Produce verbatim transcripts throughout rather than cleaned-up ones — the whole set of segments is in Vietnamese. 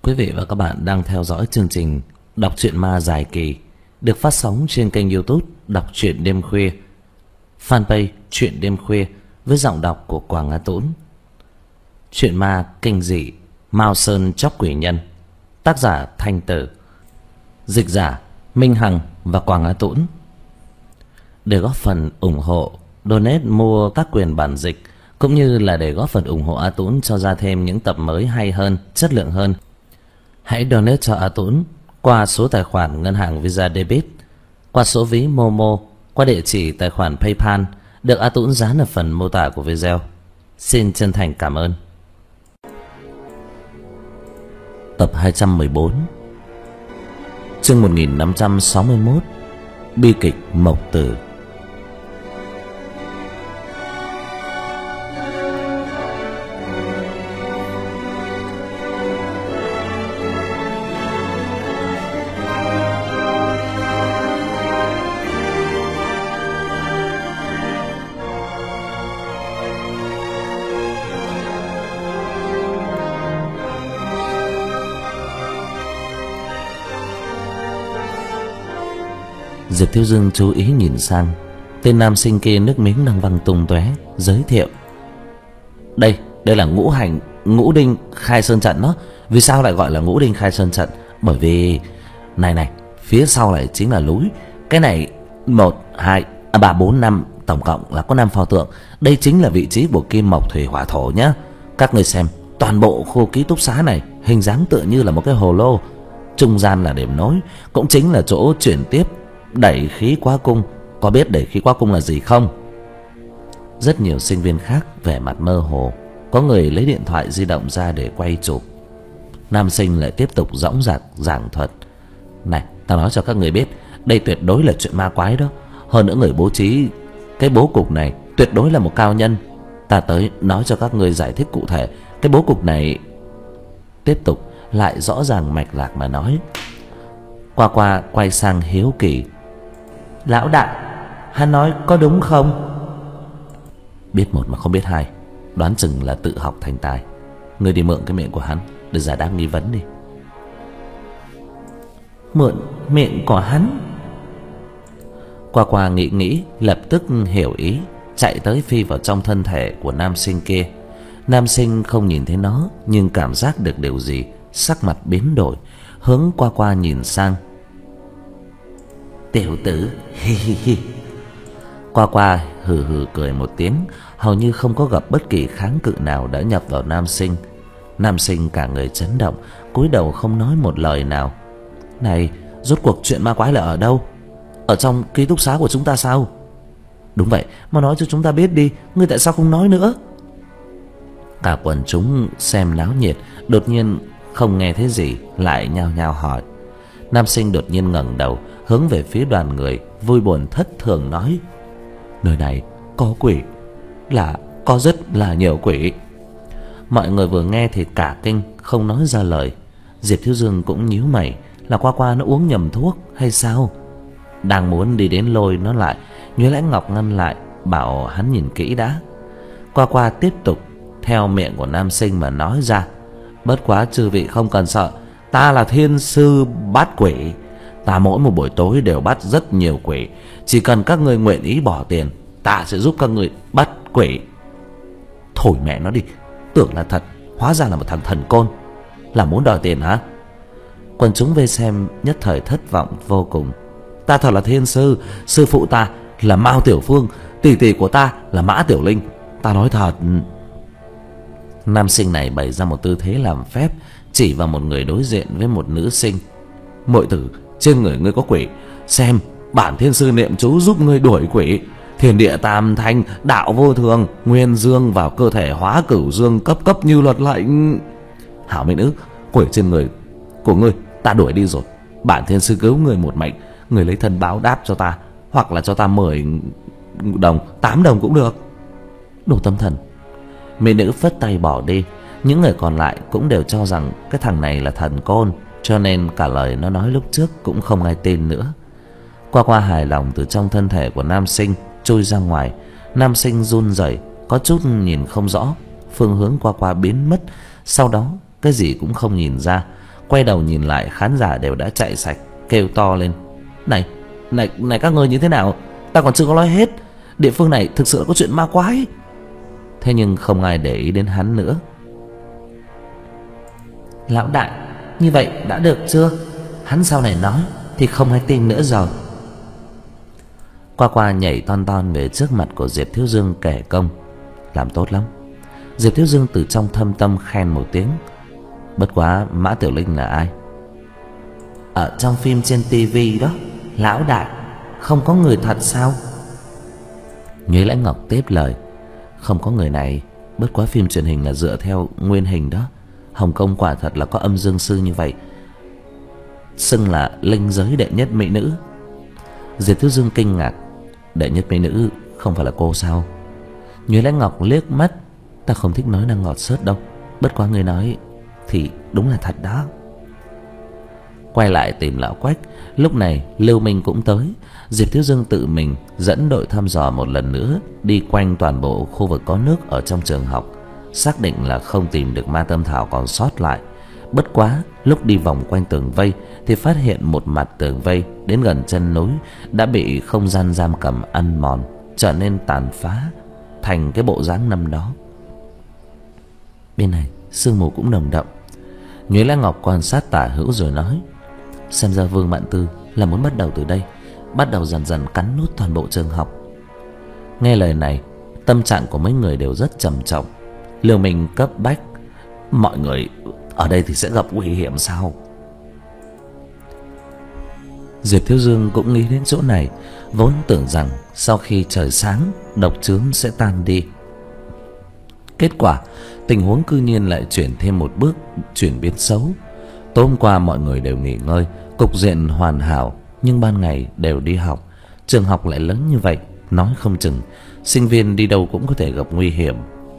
Quý vị và các bạn đang theo dõi chương trình Đọc truyện ma dài kỳ được phát sóng trên kênh YouTube Đọc truyện đêm khuya, fanpage Truyện đêm khuya với giọng đọc của Quảng Á Tũng. Truyện ma kinh dị Mao Sơn Chóc Quỷ Nhân, tác giả Thanh Tử, dịch giả Minh Hằng và Quảng Á Tũng. Để góp phần ủng hộ, donate mua các quyền bản dịch cũng như là để góp phần ủng hộ A Tũng cho ra thêm những tập mới hay hơn, chất lượng hơn, hãy donate cho A Tũng qua số tài khoản ngân hàng Visa Debit, qua số ví Momo, qua địa chỉ tài khoản PayPal được A Tũng dán ở phần mô tả của video. Xin chân thành cảm ơn. Tập hai trăm mười bốn, chương một nghìn năm trăm sáu mươi mốt, bi kịch Mộc Tử. Diệp Thiếu Dương chú ý nhìn sang tên nam sinh kia, nước miếng đang văng tung tóe, giới thiệu: Đây, đây là ngũ hành ngũ đinh khai sơn trận đó. Vì sao lại gọi là ngũ đinh khai sơn trận? Bởi vì này này, phía sau này chính là núi. Cái này một, hai, ba, bốn, năm, tổng cộng là có năm pho tượng. Đây chính là vị trí của kim mộc thủy hỏa thổ nhá. Các người xem, toàn bộ khu ký túc xá này hình dáng tựa như là một cái hồ lô. Trung gian là điểm nối, cũng chính là chỗ chuyển tiếp đẩy khí quá cung. Có biết đẩy khí quá cung là gì không? Rất nhiều sinh viên khác vẻ mặt mơ hồ, có người lấy điện thoại di động ra để quay chụp. Nam sinh lại tiếp tục dõng dạc giảng thuật: Này, tao nói cho các người biết, đây tuyệt đối là chuyện ma quái đó. Hơn nữa người bố trí cái bố cục này tuyệt đối là một cao nhân. Ta tới nói cho các người giải thích cụ thể. Cái bố cục này tiếp tục lại rõ ràng mạch lạc mà nói. Qua qua quay sang hiếu kỳ: Lão đại, hắn nói có đúng không? Biết một mà không biết hai, đoán chừng là tự học thành tài. Ngươi đi mượn cái miệng của hắn để giải đáp nghi vấn đi. Mượn miệng của hắn? Qua qua nghĩ nghĩ, lập tức hiểu ý, chạy tới phi vào trong thân thể của nam sinh kia. Nam sinh không nhìn thấy nó, nhưng cảm giác được điều gì, sắc mặt biến đổi, hướng qua qua nhìn sang. Tiểu tử, hi hi hi. Qua qua hừ hừ cười một tiếng, hầu như không có gặp bất kỳ kháng cự nào đã nhập vào nam sinh. Nam sinh cả người chấn động, cúi đầu không nói một lời nào. Này, rốt cuộc chuyện ma quái là ở đâu? Ở trong ký túc xá của chúng ta sao? Đúng vậy, mà nói cho chúng ta biết đi, ngươi tại sao không nói nữa? Cả quần chúng xem náo nhiệt đột nhiên không nghe thấy gì, lại nhao nhao hỏi. Nam sinh đột nhiên ngẩng đầu, hướng về phía đoàn người, vui buồn thất thường nói: Nơi này có quỷ, là có rất là nhiều quỷ. Mọi người vừa nghe thì cả kinh, không nói ra lời. Diệp Thiếu Dương cũng nhíu mày, là qua qua nó uống nhầm thuốc hay sao? Đang muốn đi đến lôi nó lại, Nhuế Lãnh Ngọc ngăn lại, bảo hắn nhìn kỹ đã. Qua qua tiếp tục theo miệng của nam sinh mà nói ra: Bất quá chư vị không cần sợ, ta là thiên sư bắt quỷ. Ta mỗi một buổi tối đều bắt rất nhiều quỷ. Chỉ cần các người nguyện ý bỏ tiền, ta sẽ giúp các người bắt quỷ. Thổi mẹ nó đi, tưởng là thật, hóa ra là một thằng thần côn. Là muốn đòi tiền hả? Quần chúng vây xem nhất thời thất vọng vô cùng. Ta thật là thiên sư, sư phụ ta là Mao Tiểu Phương, tỷ tỷ của ta là Mã Tiểu Linh. Ta nói thật. Nam sinh này bày ra một tư thế làm phép, chỉ vào một người đối diện với một nữ sinh: Muội tử, trên người ngươi có quỷ, xem bản thiên sư niệm chú giúp ngươi đuổi quỷ. Thiên địa tam thanh, đạo vô thường, nguyên dương vào cơ thể hóa cửu dương, cấp cấp như luật lệnh. Hảo mỹ nữ, quỷ trên người của ngươi ta đuổi đi rồi. Bản thiên sư cứu ngươi một mệnh, ngươi lấy thân báo đáp cho ta, hoặc là cho ta mười đồng, tám đồng cũng được. Đồ tâm thần. Mỹ nữ phất tay bỏ đi. Những người còn lại cũng đều cho rằng cái thằng này là thần côn, cho nên cả lời nó nói lúc trước cũng không ai tin nữa. Qua qua hài lòng từ trong thân thể của nam sinh trôi ra ngoài. Nam sinh run rẩy, có chút nhìn không rõ, phương hướng qua qua biến mất. Sau đó cái gì cũng không nhìn ra. Quay đầu nhìn lại, khán giả đều đã chạy sạch, kêu to lên: Này, này, này các ngươi như thế nào? Ta còn chưa có nói hết. Địa phương này thực sự có chuyện ma quái. Thế nhưng không ai để ý đến hắn nữa. Lão đại, như vậy đã được chưa? Hắn sau này nói thì không ai tin nữa rồi. Qua Qua nhảy ton ton về trước mặt của Diệp Thiếu Dương kể công: Làm tốt lắm. Diệp Thiếu Dương từ trong thâm tâm khen một tiếng. Bất quá Mã Tiểu Linh là ai? Ở trong phim trên tivi đó, lão đại. Không có người thật sao? Nhuế Lãnh Ngọc tiếp lời: Không có người này. Bất quá phim truyền hình là dựa theo nguyên hình đó. Hồng Kông quả thật là có âm dương sư như vậy, xưng là linh giới đệ nhất mỹ nữ. Diệp Thiếu Dương kinh ngạc: Đệ nhất mỹ nữ không phải là cô sao? Nhuế Lãnh Ngọc liếc mắt: Ta không thích nói năng ngọt xớt đâu. Bất quá người nói thì đúng là thật đó. Quay lại tìm lão Quách. Lúc này Lưu Minh cũng tới. Diệp Thiếu Dương tự mình dẫn đội thăm dò một lần nữa, đi quanh toàn bộ khu vực có nước ở trong trường học, xác định là không tìm được ma tâm thảo còn sót lại. Bất quá lúc đi vòng quanh tường vây thì phát hiện một mặt tường vây đến gần chân núi đã bị không gian giam cầm ăn mòn, trở nên tàn phá thành cái bộ dáng năm đó. Bên này sương mù cũng nồng đậm. Nhuế Lãnh Ngọc quan sát tả hữu rồi nói: Xem ra Vương Mạn Tư là muốn bắt đầu từ đây, bắt đầu dần dần cắn nuốt toàn bộ trường học. Nghe lời này, tâm trạng của mấy người đều rất trầm trọng. Liều mình cấp bách: Mọi người ở đây thì sẽ gặp nguy hiểm sao? Diệp Thiếu Dương cũng nghĩ đến chỗ này, vốn tưởng rằng sau khi trời sáng độc chướng sẽ tan đi. Kết quả tình huống cư nhiên lại chuyển thêm một bước chuyển biến xấu. Tối hôm qua mọi người đều nghỉ ngơi, cục diện hoàn hảo, nhưng ban ngày đều đi học. Trường học lại lớn như vậy, nói không chừng sinh viên đi đâu cũng có thể gặp nguy hiểm.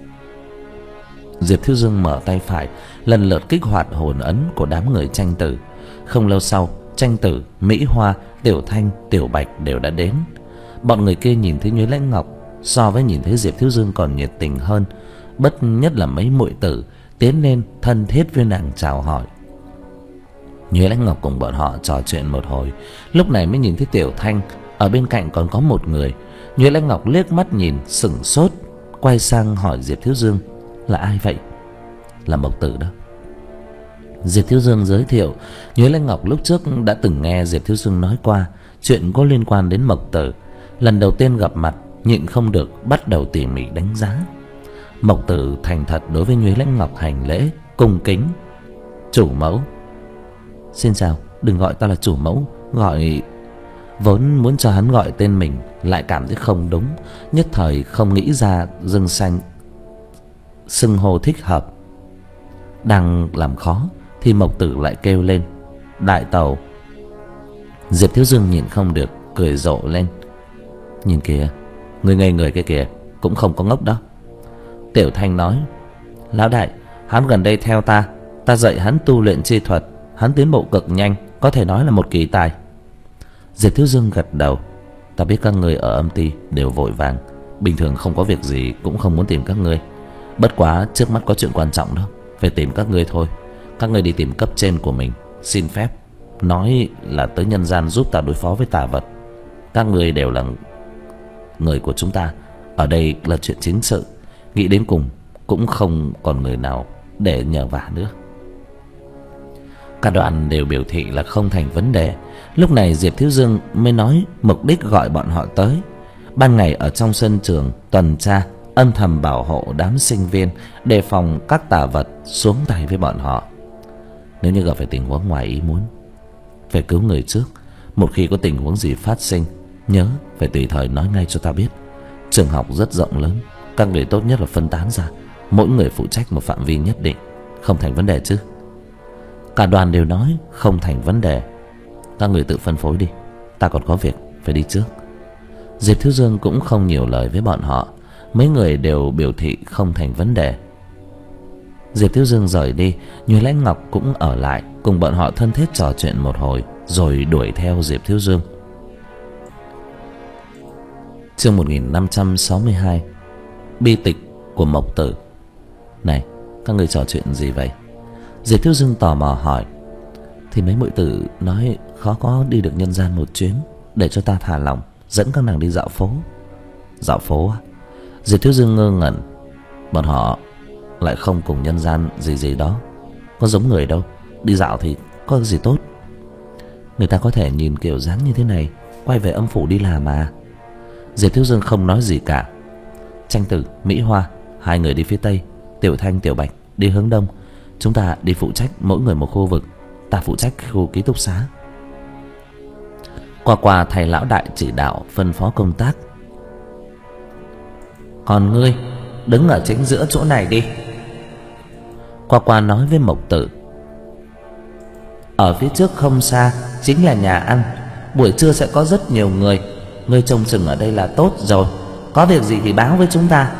Diệp Thiếu Dương mở tay phải, lần lượt kích hoạt hồn ấn của đám người tranh tử. Không lâu sau, tranh tử, Mỹ Hoa, Tiểu Thanh, Tiểu Bạch đều đã đến. Bọn người kia nhìn thấy Nhuế Lãnh Ngọc so với nhìn thấy Diệp Thiếu Dương còn nhiệt tình hơn. Bất nhất là mấy muội tử tiến lên thân thiết với nàng chào hỏi. Nhuế Lãnh Ngọc cùng bọn họ trò chuyện một hồi, lúc này mới nhìn thấy Tiểu Thanh, ở bên cạnh còn có một người. Nhuế Lãnh Ngọc liếc mắt nhìn sững sốt, quay sang hỏi Diệp Thiếu Dương: Là ai vậy? Là Mộc Tử đó. Diệp Thiếu Dương giới thiệu. Nhuế Lãnh Ngọc lúc trước đã từng nghe Diệp Thiếu Dương nói qua chuyện có liên quan đến Mộc Tử. Lần đầu tiên gặp mặt, nhịn không được bắt đầu tỉ mỉ đánh giá. Mộc Tử thành thật đối với Nhuế Lãnh Ngọc hành lễ cung kính: Chủ mẫu. Xin chào, đừng gọi ta là chủ mẫu, gọi... Vốn muốn cho hắn gọi tên mình, lại cảm thấy không đúng, nhất thời không nghĩ ra dưng xanh xưng hô thích hợp. Đang làm khó thì Mộc Tử lại kêu lên: Đại tàu. Diệp Thiếu Dương nhìn không được, cười rộ lên: Nhìn kìa, người ngây người kia kìa, cũng không có ngốc đó. Tiểu Thanh nói: Lão đại, hắn gần đây theo ta, ta dạy hắn tu luyện chi thuật, hắn tiến bộ cực nhanh, có thể nói là một kỳ tài. Diệp Thiếu Dương gật đầu: Ta biết các người ở âm ty đều vội vàng, bình thường không có việc gì cũng không muốn tìm các ngươi. Bất quá trước mắt có chuyện quan trọng đó, phải tìm các ngươi thôi. Các ngươi đi tìm cấp trên của mình, xin phép, nói là tới nhân gian giúp ta đối phó với tà vật. Các ngươi đều là người của chúng ta, ở đây là chuyện chính sự, nghĩ đến cùng cũng không còn người nào để nhờ vả nữa. Cả đoàn đều biểu thị là không thành vấn đề. Lúc này Diệp Thiếu Dương mới nói mục đích gọi bọn họ tới. Ban ngày ở trong sân trường tuần tra, âm thầm bảo hộ đám sinh viên, đề phòng các tà vật xuống tay với bọn họ. Nếu như gặp phải tình huống ngoài ý muốn, phải cứu người trước. Một khi có tình huống gì phát sinh, nhớ phải tùy thời nói ngay cho ta biết. Trường học rất rộng lớn, các người tốt nhất là phân tán ra, mỗi người phụ trách một phạm vi nhất định. Không thành vấn đề chứ? Cả đoàn đều nói không thành vấn đề. Các người tự phân phối đi, ta còn có việc phải đi trước. Diệp Thiếu Dương cũng không nhiều lời với bọn họ, mấy người đều biểu thị không thành vấn đề. Diệp Thiếu Dương rời đi, Nhuế Lãnh Ngọc cũng ở lại cùng bọn họ thân thiết trò chuyện một hồi, rồi đuổi theo Diệp Thiếu Dương. Chương một nghìn năm trăm sáu mươi hai. Bi tịch của Mộc Tử. Này, các người trò chuyện gì vậy? Diệp Thiếu Dương tò mò hỏi. thì mấy muội tử nói khó có đi được nhân gian một chuyến, để cho ta thả lòng dẫn các nàng đi dạo phố. Dạo phố à? Diệp Thiếu Dương ngơ ngẩn. Bọn họ lại không cùng nhân gian gì gì đó, có giống người đâu. Đi dạo thì có gì tốt. Người ta có thể nhìn kiểu dáng như thế này quay về âm phủ đi làm mà. Diệp Thiếu Dương không nói gì cả. Tranh Tử, Mỹ Hoa, hai người đi phía tây, Tiểu Thanh, Tiểu Bạch đi hướng đông. Chúng ta đi phụ trách mỗi người một khu vực. Ta phụ trách khu ký túc xá. Qua qua thầy lão đại chỉ đạo phân phó công tác. Còn ngươi đứng ở chính giữa chỗ này đi. Qua qua nói với Mộc Tử. Ở phía trước không xa chính là nhà ăn, buổi trưa sẽ có rất nhiều người. Ngươi trông chừng ở đây là tốt rồi, có việc gì thì báo với chúng ta.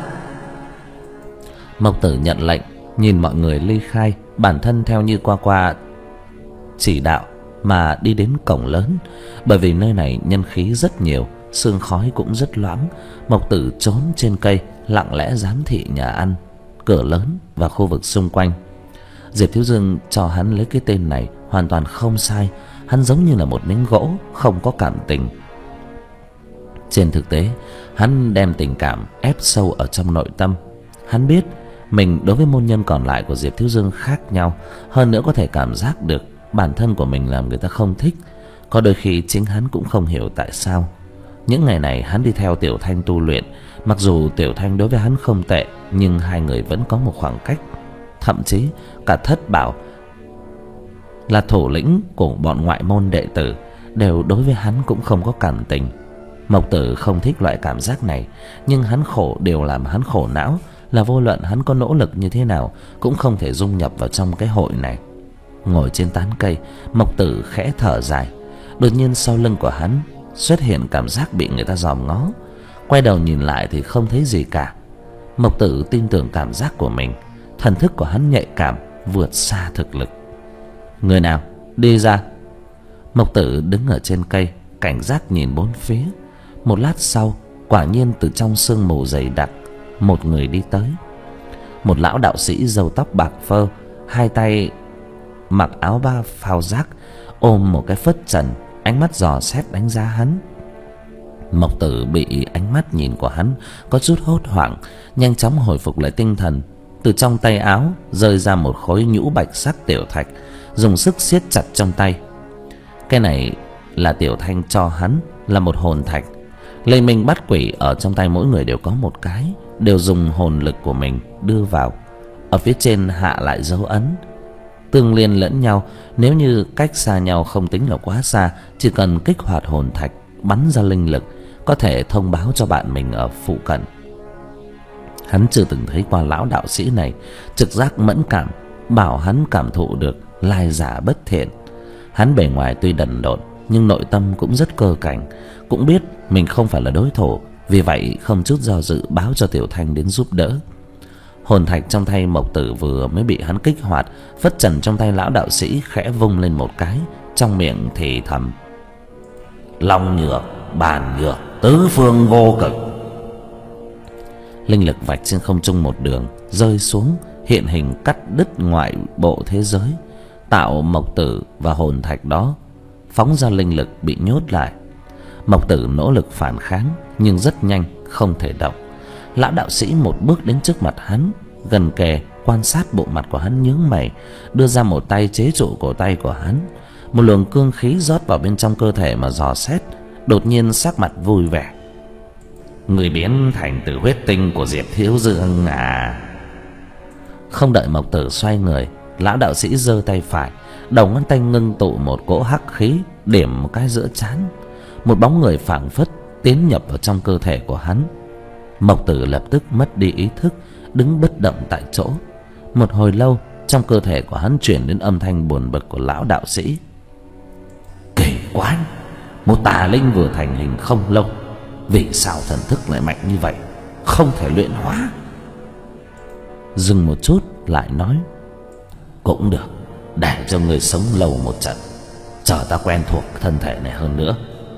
Mộc Tử nhận lệnh, nhìn mọi người ly khai, bản thân theo như Qua qua chỉ đạo mà đi đến cổng lớn. Bởi vì nơi này nhân khí rất nhiều, sương khói cũng rất loãng. Mộc Tử trốn trên cây, lặng lẽ giám thị nhà ăn, cửa lớn và khu vực xung quanh. Diệp Thiếu Dương cho hắn lấy cái tên này hoàn toàn không sai. Hắn giống như là một miếng gỗ, không có cảm tình. Trên thực tế, hắn đem tình cảm ép sâu ở trong nội tâm. Hắn biết mình đối với môn nhân còn lại của Diệp Thiếu Dương khác nhau. Hơn nữa có thể cảm giác được bản thân của mình làm người ta không thích. Có đôi khi chính hắn cũng không hiểu tại sao. Những ngày này hắn đi theo Tiểu Thanh tu luyện. Mặc dù Tiểu Thanh đối với hắn không tệ, nhưng hai người vẫn có một khoảng cách. Thậm chí cả Thất Bảo là thủ lĩnh của bọn ngoại môn đệ tử đều đối với hắn cũng không có cảm tình. Mộc Tử không thích loại cảm giác này, nhưng hắn khổ, điều làm hắn khổ não là vô luận hắn có nỗ lực như thế nào cũng không thể dung nhập vào trong cái hội này. Ngồi trên tán cây, Mộc Tử khẽ thở dài. Đột nhiên sau lưng của hắn xuất hiện cảm giác bị người ta dòm ngó. Quay đầu nhìn lại thì không thấy gì cả. Mộc Tử tin tưởng cảm giác của mình. Thần thức của hắn nhạy cảm vượt xa thực lực. Người nào đi ra? Mộc Tử đứng ở trên cây, cảnh giác nhìn bốn phía. Một lát sau, quả nhiên từ trong sương mù dày đặc, một người đi tới. Một lão đạo sĩ râu tóc bạc phơ, hai tay mặc áo ba phao rác, ôm một cái phất trần, ánh mắt dò xét đánh giá hắn. Mộc Tử bị ánh mắt nhìn của hắn có chút hốt hoảng, nhanh chóng hồi phục lại tinh thần. Từ trong tay áo rơi ra một khối nhũ bạch sắc tiểu thạch, dùng sức siết chặt trong tay. Cái này là Tiểu Thanh cho hắn, là một hồn thạch. Lê Minh Bắt Quỷ ở trong tay mỗi người đều có một cái, đều dùng hồn lực của mình đưa vào. Ở phía trên hạ lại dấu ấn, tương liên lẫn nhau. Nếu như cách xa nhau không tính là quá xa, chỉ cần kích hoạt hồn thạch, bắn ra linh lực, có thể thông báo cho bạn mình ở phụ cận. Hắn chưa từng thấy qua lão đạo sĩ này, trực giác mẫn cảm bảo hắn cảm thụ được lai giả bất thiện. Hắn bề ngoài tuy đần độn nhưng nội tâm cũng rất cơ cảnh, cũng biết mình không phải là đối thủ, vì vậy không chút do dự báo cho Tiểu Thanh đến giúp đỡ. Hồn thạch trong tay Mộc Tử vừa mới bị hắn kích hoạt, phất trần trong tay lão đạo sĩ khẽ vung lên một cái, trong miệng thì thầm: Long nhược, bàn nhược, tứ phương vô cực. Linh lực vạch trên không trung một đường rơi xuống, hiện hình cắt đứt ngoại bộ thế giới, tạo Mộc Tử và hồn thạch đó phóng ra linh lực bị nhốt lại. Mộc Tử nỗ lực phản kháng nhưng rất nhanh không thể động. Lão đạo sĩ một bước đến trước mặt hắn, gần kề quan sát bộ mặt của hắn, nhướng mày, đưa ra một tay chế trụ cổ tay của hắn. Một luồng cương khí rót vào bên trong cơ thể mà dò xét. Đột nhiên sắc mặt vui vẻ: Người biến thành từ huyết tinh của Diệp Thiếu Dương à? Không đợi Mộc Tử xoay người, lão đạo sĩ giơ tay phải, đầu ngón tay ngưng tụ một cỗ hắc khí, điểm một cái giữa trán. Một bóng người phảng phất tiến nhập vào trong cơ thể của hắn. Mộc Tử lập tức mất đi ý thức, đứng bất động tại chỗ. Một hồi lâu, trong cơ thể của hắn truyền đến âm thanh buồn bực của lão đạo sĩ: Kỳ quái, một tà linh vừa thành hình không lâu, vì sao thần thức lại mạnh như vậy, không thể luyện hóa? Dừng một chút lại nói: Cũng được, để cho người sống lâu một trận, chờ ta quen thuộc thân thể này hơn nữa.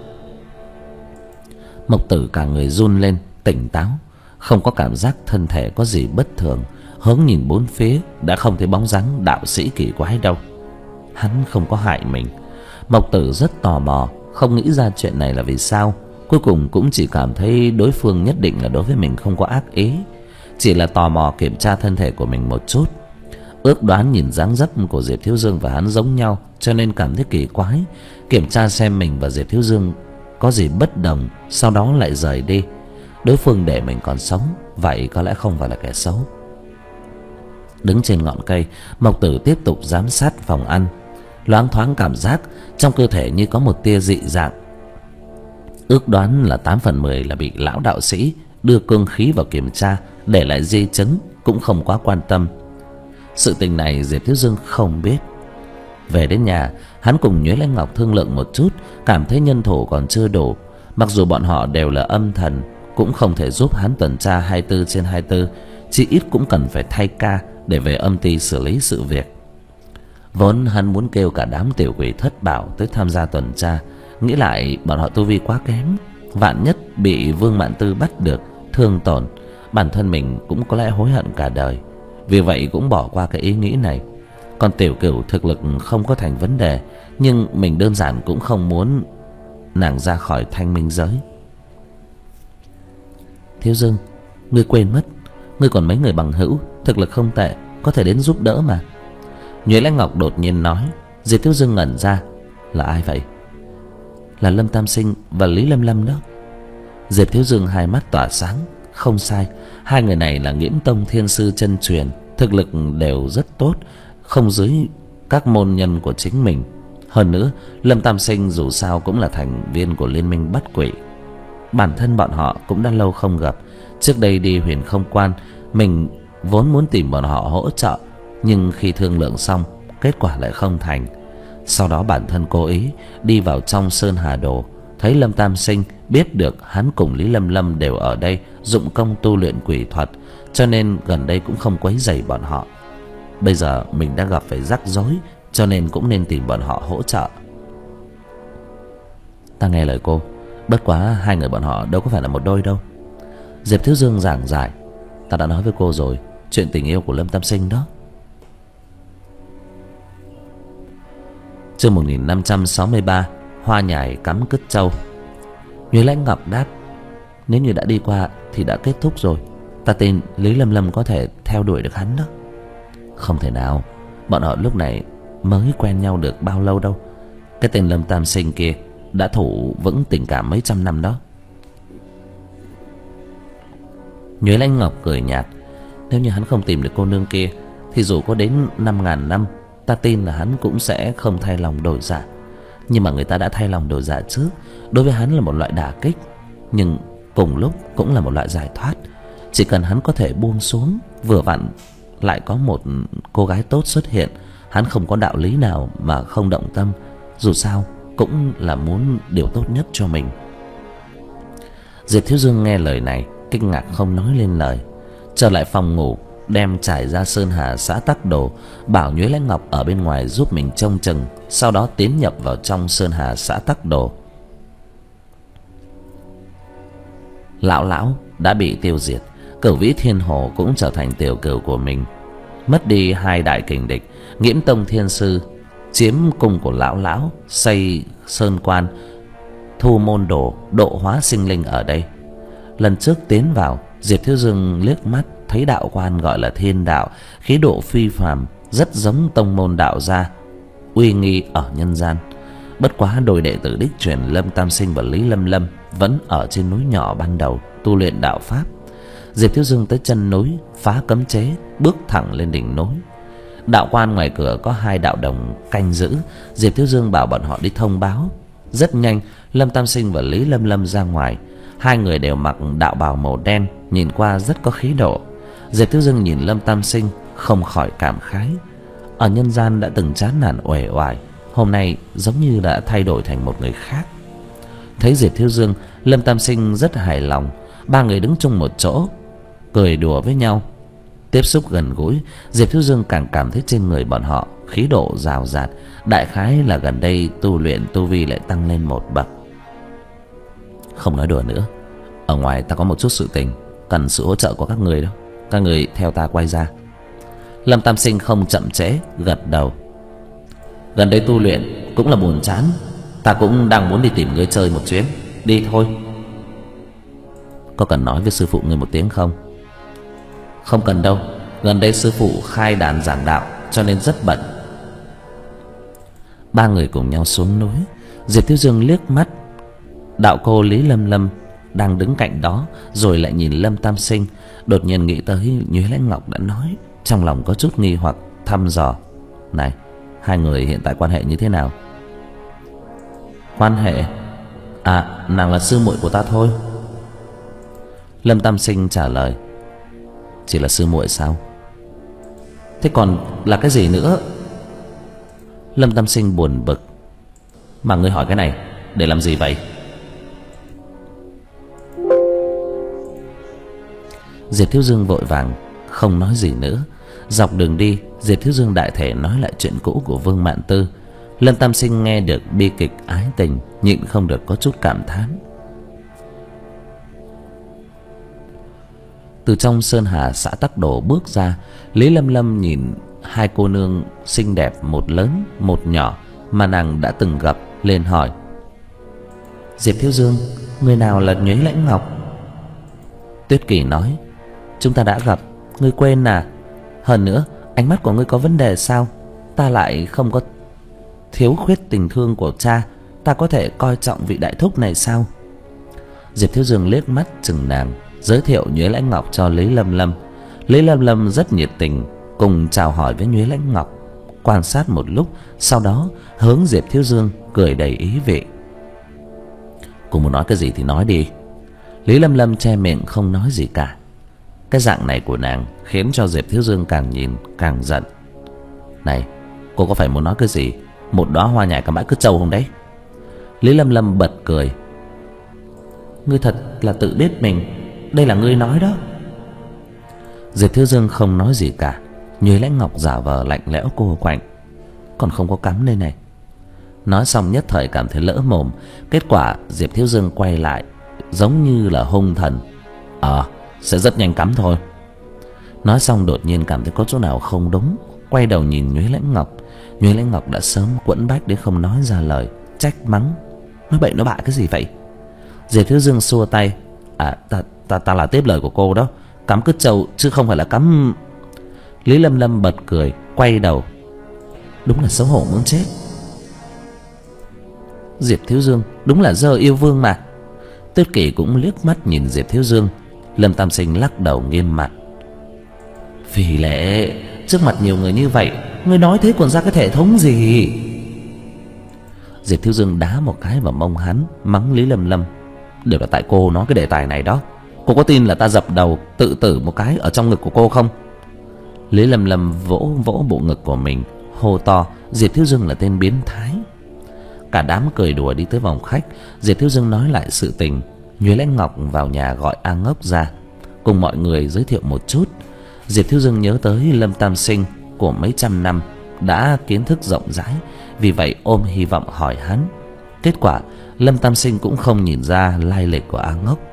Mộc Tử cả người run lên, tỉnh táo, không có cảm giác thân thể có gì bất thường. Hướng nhìn bốn phía đã không thấy bóng dáng đạo sĩ kỳ quái đâu. hắn không có hại mình. Mộc Tử rất tò mò, không nghĩ ra chuyện này là vì sao. Cuối cùng cũng chỉ cảm thấy đối phương nhất định là đối với mình không có ác ý, chỉ là tò mò kiểm tra thân thể của mình một chút. Ước đoán nhìn dáng dấp của Diệp Thiếu Dương và hắn giống nhau, cho nên cảm thấy kỳ quái. Kiểm tra xem mình và Diệp Thiếu Dương có gì bất đồng, sau đó lại rời đi. Đối phương để mình còn sống, vậy có lẽ không phải là kẻ xấu. Đứng trên ngọn cây, Mộc Tử tiếp tục giám sát phòng ăn. Loáng thoáng cảm giác trong cơ thể như có một tia dị dạng. Ước đoán là tám phần mười là bị lão đạo sĩ đưa cương khí vào kiểm tra, để lại di chứng, cũng không quá quan tâm. Sự tình này Diệp Thiếu Dương không biết. Về đến nhà, hắn cùng Nhuế Lãnh Ngọc thương lượng một chút, cảm thấy nhân thủ còn chưa đủ. Mặc dù bọn họ đều là âm thần, cũng không thể giúp hắn tuần tra hai mươi tư trên hai mươi tư, chỉ ít cũng cần phải thay ca để về âm ty xử lý sự việc. Vốn hắn muốn kêu cả đám tiểu quỷ thất bảo tới tham gia tuần tra, nghĩ lại bọn họ tu vi quá kém, vạn nhất bị Vương Mạn Tư bắt được thương tổn, bản thân mình cũng có lẽ hối hận cả đời. Vì vậy cũng bỏ qua cái ý nghĩ này. Còn Tiểu Cửu thực lực không có thành vấn đề, nhưng mình đơn giản cũng không muốn nàng ra khỏi thanh minh giới. Thiếu Dương, ngươi quên mất, ngươi còn mấy người bằng hữu thực lực không tệ, có thể đến giúp đỡ mà. Nhuế Lãnh Ngọc đột nhiên nói. Diệp Thiếu Dương ngẩn ra. Là ai vậy? Là Lâm Tam Sinh và Lý Lâm Lâm đó. Diệp Thiếu Dương hai mắt tỏa sáng. Không sai, hai người này là Nghiễm Tông thiên sư chân truyền, thực lực đều rất tốt, không dưới các môn nhân của chính mình. Hơn nữa, Lâm Tam Sinh dù sao cũng là thành viên của Liên minh Bắt Quỷ. Bản thân bọn họ cũng đã lâu không gặp. Trước đây đi Huyền Không Quan, mình vốn muốn tìm bọn họ hỗ trợ, nhưng khi thương lượng xong, kết quả lại không thành. Sau đó bản thân cố ý đi vào trong Sơn Hà Đồ, thấy Lâm Tam Sinh, biết được hắn cùng Lý Lâm Lâm đều ở đây dụng công tu luyện quỷ thuật, cho nên gần đây cũng không quấy rầy bọn họ. Bây giờ mình đã gặp phải rắc rối, cho nên cũng nên tìm bọn họ hỗ trợ. Ta nghe lời cô, bất quá hai người bọn họ đâu có phải là một đôi đâu. Diệp Thiếu Dương giảng giải. Ta đã nói với cô rồi, chuyện tình yêu của Lâm Tam Sinh đó. Chương một nghìn năm trăm sáu mươi ba. Hoa nhài cắm cứt trâu. Nhuế Lãnh Ngọc đáp. Nếu như đã đi qua thì đã kết thúc rồi. Ta tin Lý Lâm Lâm có thể theo đuổi được hắn đó. Không thể nào, bọn họ lúc này mới quen nhau được bao lâu đâu. Cái tên Lâm Tam Sinh kia đã thủ vững tình cảm mấy trăm năm đó. Nhuế Lãnh Ngọc cười nhạt. Nếu như hắn không tìm được cô nương kia, thì dù có đến năm ngàn năm, ta tin là hắn cũng sẽ không thay lòng đổi dạ. Nhưng mà người ta đã thay lòng đổi dạ trước, đối với hắn là một loại đả kích, nhưng cùng lúc cũng là một loại giải thoát. Chỉ cần hắn có thể buông xuống, vừa vặn lại có một cô gái tốt xuất hiện, hắn không có đạo lý nào mà không động tâm. Dù sao cũng là muốn điều tốt nhất cho mình. Diệp Thiếu Dương nghe lời này, kinh ngạc không nói lên lời. Trở lại phòng ngủ, đem trải ra Sơn Hà xã tắc đồ, bảo Nhuế Lãnh Ngọc ở bên ngoài giúp mình trông chừng, sau đó tiến nhập vào trong Sơn Hà xã tắc đồ. Lão lão đã bị tiêu diệt, Cửu Vĩ Thiên Hồ cũng trở thành tiểu cửu của mình. Mất đi hai đại kình địch, Nghiễm Tông Thiên Sư chiếm cung của lão lão, xây sơn quan, thu môn đồ, độ hóa sinh linh ở đây. Lần trước tiến vào, Diệp Thiếu Dương liếc mắt thấy đạo quan gọi là Thiên Đạo, khí độ phi phàm, rất giống tông môn đạo gia, uy nghi ở nhân gian. Bất quá đôi đệ tử đích truyền Lâm Tam Sinh và Lý Lâm Lâm vẫn ở trên núi nhỏ ban đầu tu luyện đạo pháp. Diệp Thiếu Dương tới chân núi, phá cấm chế, bước thẳng lên đỉnh núi. Đạo quan ngoài cửa có hai đạo đồng canh giữ. Diệp Thiếu Dương bảo bọn họ đi thông báo. Rất nhanh, Lâm Tam Sinh và Lý Lâm Lâm ra ngoài. Hai người đều mặc đạo bào màu đen, nhìn qua rất có khí độ. Diệp Thiếu Dương nhìn Lâm Tam Sinh không khỏi cảm khái. Ở nhân gian đã từng chán nản uể oải, hôm nay giống như đã thay đổi thành một người khác. Thấy Diệp Thiếu Dương, Lâm Tam Sinh rất hài lòng. Ba người đứng chung một chỗ, cười đùa với nhau. Tiếp xúc gần gũi, Diệp Thiếu Dương càng cảm thấy trên người bọn họ khí độ rào rạt. Đại khái là gần đây tu luyện tu vi lại tăng lên một bậc. Không nói đùa nữa, ở ngoài ta có một chút sự tình cần sự hỗ trợ của các người đó. Các người theo ta quay ra. Lâm Tam Sinh không chậm trễ, gật đầu. Gần đây tu luyện cũng là buồn chán, ta cũng đang muốn đi tìm ngươi chơi một chuyến. Đi thôi. Có cần nói với sư phụ ngươi một tiếng không? Không cần đâu, gần đây sư phụ khai đàn giảng đạo cho nên rất bận. Ba người cùng nhau xuống núi. Diệp Thiếu Dương liếc mắt đạo cô Lý Lâm Lâm đang đứng cạnh đó, rồi lại nhìn Lâm Tam Sinh. Đột nhiên nghĩ tới Nhuế Lãnh Ngọc đã nói, trong lòng có chút nghi hoặc thăm dò. Này, hai người hiện tại quan hệ như thế nào? Quan hệ? À, nàng là sư muội của ta thôi. Lâm Tam Sinh trả lời. Chỉ là sư muội sao? Thế còn là cái gì nữa? Lâm Tam Sinh buồn bực. Mà ngươi hỏi cái này để làm gì vậy? Diệp Thiếu Dương vội vàng không nói gì nữa. Dọc đường đi, Diệp Thiếu Dương đại thể nói lại chuyện cũ của Vương Mạn Tư. Lâm Tam Sinh nghe được bi kịch ái tình, nhịn không được có chút cảm thán. Từ trong sơn hà xã Tắc Đồ bước ra, Lý Lâm Lâm nhìn hai cô nương xinh đẹp, một lớn một nhỏ mà nàng đã từng gặp, lên hỏi. Diệp Thiếu Dương, người nào là Nhuế Lãnh Ngọc? Tuyết Kỳ nói. Chúng ta đã gặp, ngươi quên à? Hơn nữa, ánh mắt của ngươi có vấn đề sao? Ta lại không có thiếu khuyết tình thương của cha, ta có thể coi trọng vị đại thúc này sao? Diệp Thiếu Dương liếc mắt chừng nàng, giới thiệu Nhuế Lãnh Ngọc cho Lý Lâm Lâm. Lý Lâm Lâm rất nhiệt tình cùng chào hỏi với Nhuế Lãnh Ngọc, quan sát một lúc, sau đó hướng Diệp Thiếu Dương cười đầy ý vị. Cô muốn nói cái gì thì nói đi. Lý Lâm Lâm che miệng không nói gì cả. Cái dạng này của nàng khiến cho Diệp Thiếu Dương càng nhìn càng giận. Này, cô có phải muốn nói cái gì? Một đóa hoa nhài cả bãi cứt trâu không đấy? Lý Lâm Lâm bật cười. Ngươi thật là tự biết mình, đây là ngươi nói đó. Diệp Thiếu Dương không nói gì cả. Nhuế Lãnh Ngọc giả vờ lạnh lẽo cô quạnh. Còn không có cắm đây này. Nói xong nhất thời cảm thấy lỡ mồm. Kết quả Diệp Thiếu Dương quay lại giống như là hung thần. Ờ, à, sẽ rất nhanh cắm thôi. Nói xong đột nhiên cảm thấy có chỗ nào không đúng, quay đầu nhìn Nhuế Lãnh Ngọc. Nhuế Lãnh Ngọc đã sớm quẫn bách đến không nói ra lời, trách mắng. Nói bậy nói bạ cái gì vậy? Diệp Thiếu Dương xua tay. À, ta, ta, ta là tiếp lời của cô đó. Cắm cứt trâu chứ không phải là cắm... Lý Lâm Lâm bật cười, quay đầu. Đúng là xấu hổ muốn chết. Diệp Thiếu Dương đúng là dơ yêu vương mà. Tuyết Kỷ cũng liếc mắt nhìn Diệp Thiếu Dương. Lâm Tam Sinh lắc đầu nghiêm mặt. Vì lẽ trước mặt nhiều người như vậy, ngươi nói thế còn ra cái thể thống gì? Diệp Thiếu Dương đá một cái vào mông hắn, mắng Lý Lâm Lâm. Đều là tại cô nói cái đề tài này đó. Cô có tin là ta dập đầu tự tử một cái ở trong ngực của cô không? Lý Lâm Lâm vỗ vỗ bộ ngực của mình, hô to Diệp Thiếu Dương là tên biến thái. Cả đám cười đùa đi tới phòng khách. Diệp Thiếu Dương nói lại sự tình. Nhuế Lãnh Ngọc vào nhà gọi A Ngốc ra, cùng mọi người giới thiệu một chút. Diệp Thiếu Dương nhớ tới Lâm Tam Sinh của mấy trăm năm, đã kiến thức rộng rãi, vì vậy ôm hy vọng hỏi hắn. Kết quả Lâm Tam Sinh cũng không nhìn ra lai lịch của A Ngốc.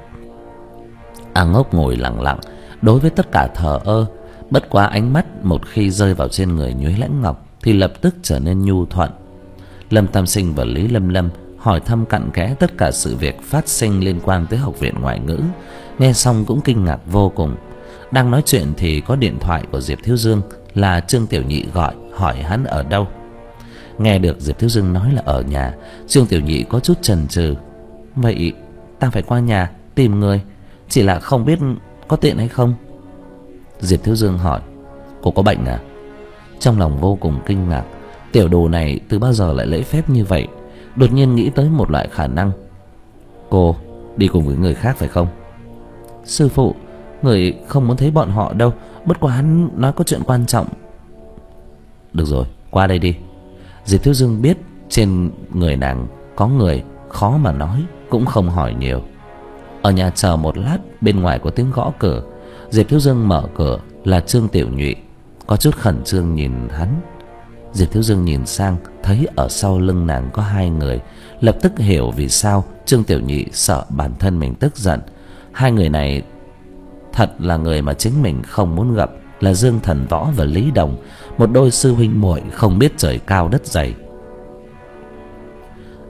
A Ngốc ngồi lặng lặng, đối với tất cả thờ ơ. Bất quá ánh mắt một khi rơi vào trên người Nhuế Lãnh Ngọc thì lập tức trở nên nhu thuận. Lâm Tam Sinh và Lý Lâm Lâm hỏi thăm cặn kẽ tất cả sự việc phát sinh liên quan tới học viện ngoại ngữ. Nghe xong cũng kinh ngạc vô cùng. Đang nói chuyện thì có điện thoại của Diệp Thiếu Dương là Trương Tiểu Nhị gọi, hỏi hắn ở đâu. Nghe được Diệp Thiếu Dương nói là ở nhà, Trương Tiểu Nhị có chút chần chừ. Vậy ta phải qua nhà tìm người, chỉ là không biết có tiện hay không. Diệp Thiếu Dương hỏi. Cô có bệnh à? Trong lòng vô cùng kinh ngạc. Tiểu đồ này từ bao giờ lại lễ phép như vậy? Đột nhiên nghĩ tới một loại khả năng. Cô đi cùng với người khác phải không? Sư phụ, người không muốn thấy bọn họ đâu, bất quá hắn nói có chuyện quan trọng. Được rồi, qua đây đi. Diệp Thiếu Dương biết trên người nàng có người, khó mà nói, cũng không hỏi nhiều. Ở nhà chờ một lát, bên ngoài có tiếng gõ cửa. Diệp Thiếu Dương mở cửa là Trương Tiểu Nhụy, có chút khẩn trương nhìn hắn. Diệp Thiếu Dương nhìn sang, thấy ở sau lưng nàng có hai người, lập tức hiểu vì sao Trương Tiểu Nhị sợ bản thân mình tức giận. Hai người này thật là người mà chính mình không muốn gặp, là Dương Thần Võ và Lý Đồng, một đôi sư huynh muội không biết trời cao đất dày,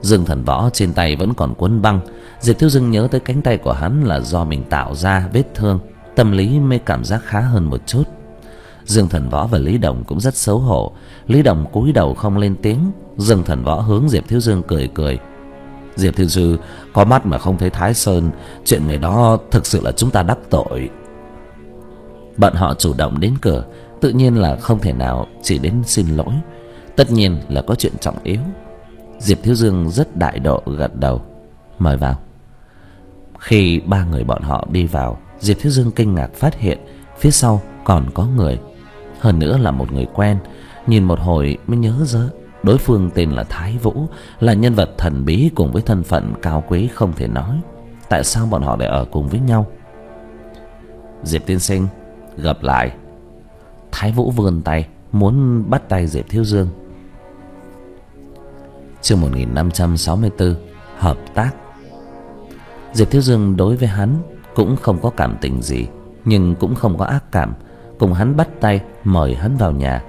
Dương Thần Võ trên tay vẫn còn quấn băng. Diệp Thiếu Dương nhớ tới cánh tay của hắn là do mình tạo ra vết thương, tâm lý mới cảm giác khá hơn một chút. Dương Thần Võ và Lý Đồng cũng rất xấu hổ. Lý Đồng cúi đầu không lên tiếng. Dương Thần Võ hướng Diệp Thiếu Dương cười cười. Diệp Thiên Sư, có mắt mà không thấy Thái Sơn, chuyện người đó thực sự là chúng ta đắc tội. Bọn họ chủ động đến cửa, tự nhiên là không thể nào chỉ đến xin lỗi. Tất nhiên là có chuyện trọng yếu. Diệp Thiếu Dương rất đại độ gật đầu. Mời vào. Khi ba người bọn họ đi vào, Diệp Thiếu Dương kinh ngạc phát hiện phía sau còn có người. Hơn nữa là một người quen. Nhìn một hồi mới nhớ ra đối phương tên là Thái Vũ, là nhân vật thần bí cùng với thân phận cao quý không thể nói. Tại sao bọn họ lại ở cùng với nhau? Diệp tiên sinh, gặp lại. Thái Vũ vươn tay muốn bắt tay Diệp Thiếu Dương. Chương một nghìn năm trăm sáu mươi tư, hợp tác. Diệp Thiếu Dương đối với hắn cũng không có cảm tình gì, nhưng cũng không có ác cảm, cùng hắn bắt tay mời hắn vào nhà.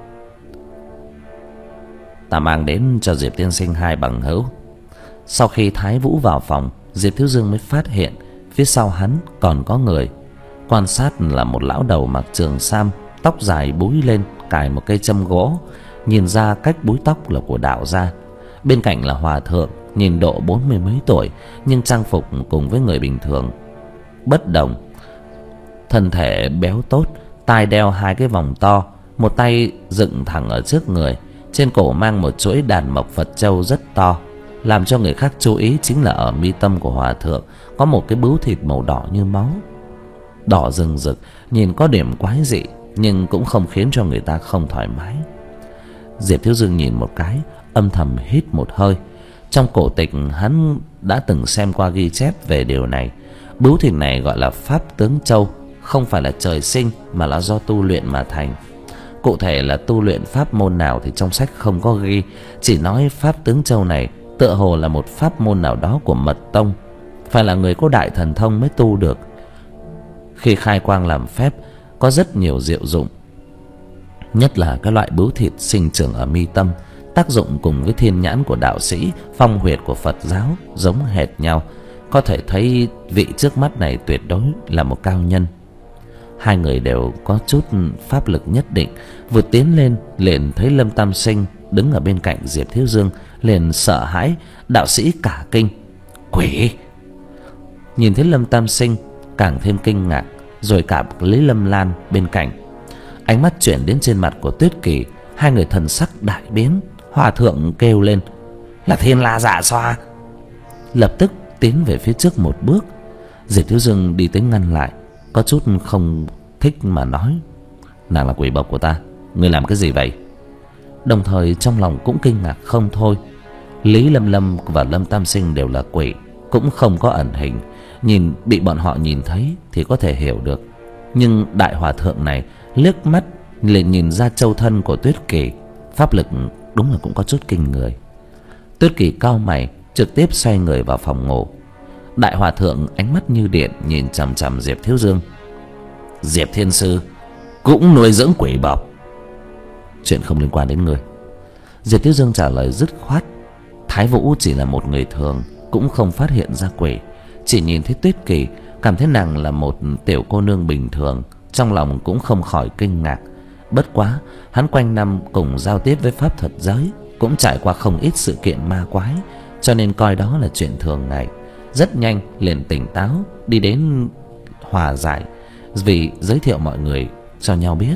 Ta mang đến cho Diệp tiên sinh hai bằng hữu. Sau khi Thái Vũ vào phòng, Diệp Thiếu Dương mới phát hiện phía sau hắn còn có người. Quan sát là một lão đầu mặc trường sam, tóc dài búi lên, cài một cây châm gỗ, nhìn ra cách búi tóc là của đạo gia. Bên cạnh là hòa thượng, nhìn độ bốn mươi mấy tuổi, nhưng trang phục cùng với người bình thường bất đồng. Thân thể béo tốt, tai đeo hai cái vòng to, một tay dựng thẳng ở trước người, trên cổ mang một chuỗi đàn mộc Phật châu rất to. Làm cho người khác chú ý chính là ở mi tâm của hòa thượng có một cái bướu thịt màu đỏ như máu, đỏ rừng rực, nhìn có điểm quái dị, nhưng cũng không khiến cho người ta không thoải mái. Diệp Thiếu Dương nhìn một cái, âm thầm hít một hơi. Trong cổ tịch hắn đã từng xem qua ghi chép về điều này. Bướu thịt này gọi là Pháp Tướng Châu, không phải là trời sinh mà là do tu luyện mà thành. Cụ thể là tu luyện pháp môn nào thì trong sách không có ghi, chỉ nói Pháp Tướng Châu này tựa hồ là một pháp môn nào đó của mật tông, phải là người có đại thần thông mới tu được. Khi khai quang làm phép có rất nhiều diệu dụng, nhất là cái loại bướu thịt sinh trưởng ở mi tâm, tác dụng cùng với thiên nhãn của đạo sĩ, phong huyệt của Phật giáo giống hệt nhau. Có thể thấy vị trước mắt này tuyệt đối là một cao nhân. Hai người đều có chút pháp lực nhất định. Vừa tiến lên liền thấy Lâm Tam Sinh đứng ở bên cạnh Diệp Thiếu Dương, liền sợ hãi. Đạo sĩ cả kinh. Quỷ! Nhìn thấy Lâm Tam Sinh càng thêm kinh ngạc, rồi cả Lý Lâm Lan bên cạnh. Ánh mắt chuyển đến trên mặt của Tuyết Kỳ, hai người thần sắc đại biến. Hòa thượng kêu lên là Thiên La Dạ Xoa, lập tức tiến về phía trước một bước. Diệp Thiếu Dương đi tới ngăn lại, có chút không thích mà nói: nàng là quỷ bộc của ta, ngươi làm cái gì vậy? Đồng thời trong lòng cũng kinh ngạc không thôi. Lý Lâm Lâm và Lâm Tam Sinh đều là quỷ, cũng không có ẩn hình, nhìn bị bọn họ nhìn thấy thì có thể hiểu được. Nhưng đại hòa thượng này liếc mắt liền nhìn ra châu thân của Tuyết Kỳ, pháp lực đúng là cũng có chút kinh người. Tuyết Kỳ cau mày, trực tiếp xoay người vào phòng ngủ. Đại hòa thượng ánh mắt như điện nhìn chằm chằm Diệp Thiếu Dương. Diệp Thiên Sư cũng nuôi dưỡng quỷ bộc? Chuyện không liên quan đến người. Diệp Thiếu Dương trả lời dứt khoát. Thái Vũ chỉ là một người thường, cũng không phát hiện ra quỷ, chỉ nhìn thấy Tuyết Kỳ, cảm thấy nàng là một tiểu cô nương bình thường, trong lòng cũng không khỏi kinh ngạc. Bất quá hắn quanh năm cùng giao tiếp với pháp thuật giới, cũng trải qua không ít sự kiện ma quái, cho nên coi đó là chuyện thường ngày. Rất nhanh liền tỉnh táo đi đến hòa giải, vì giới thiệu mọi người cho nhau biết.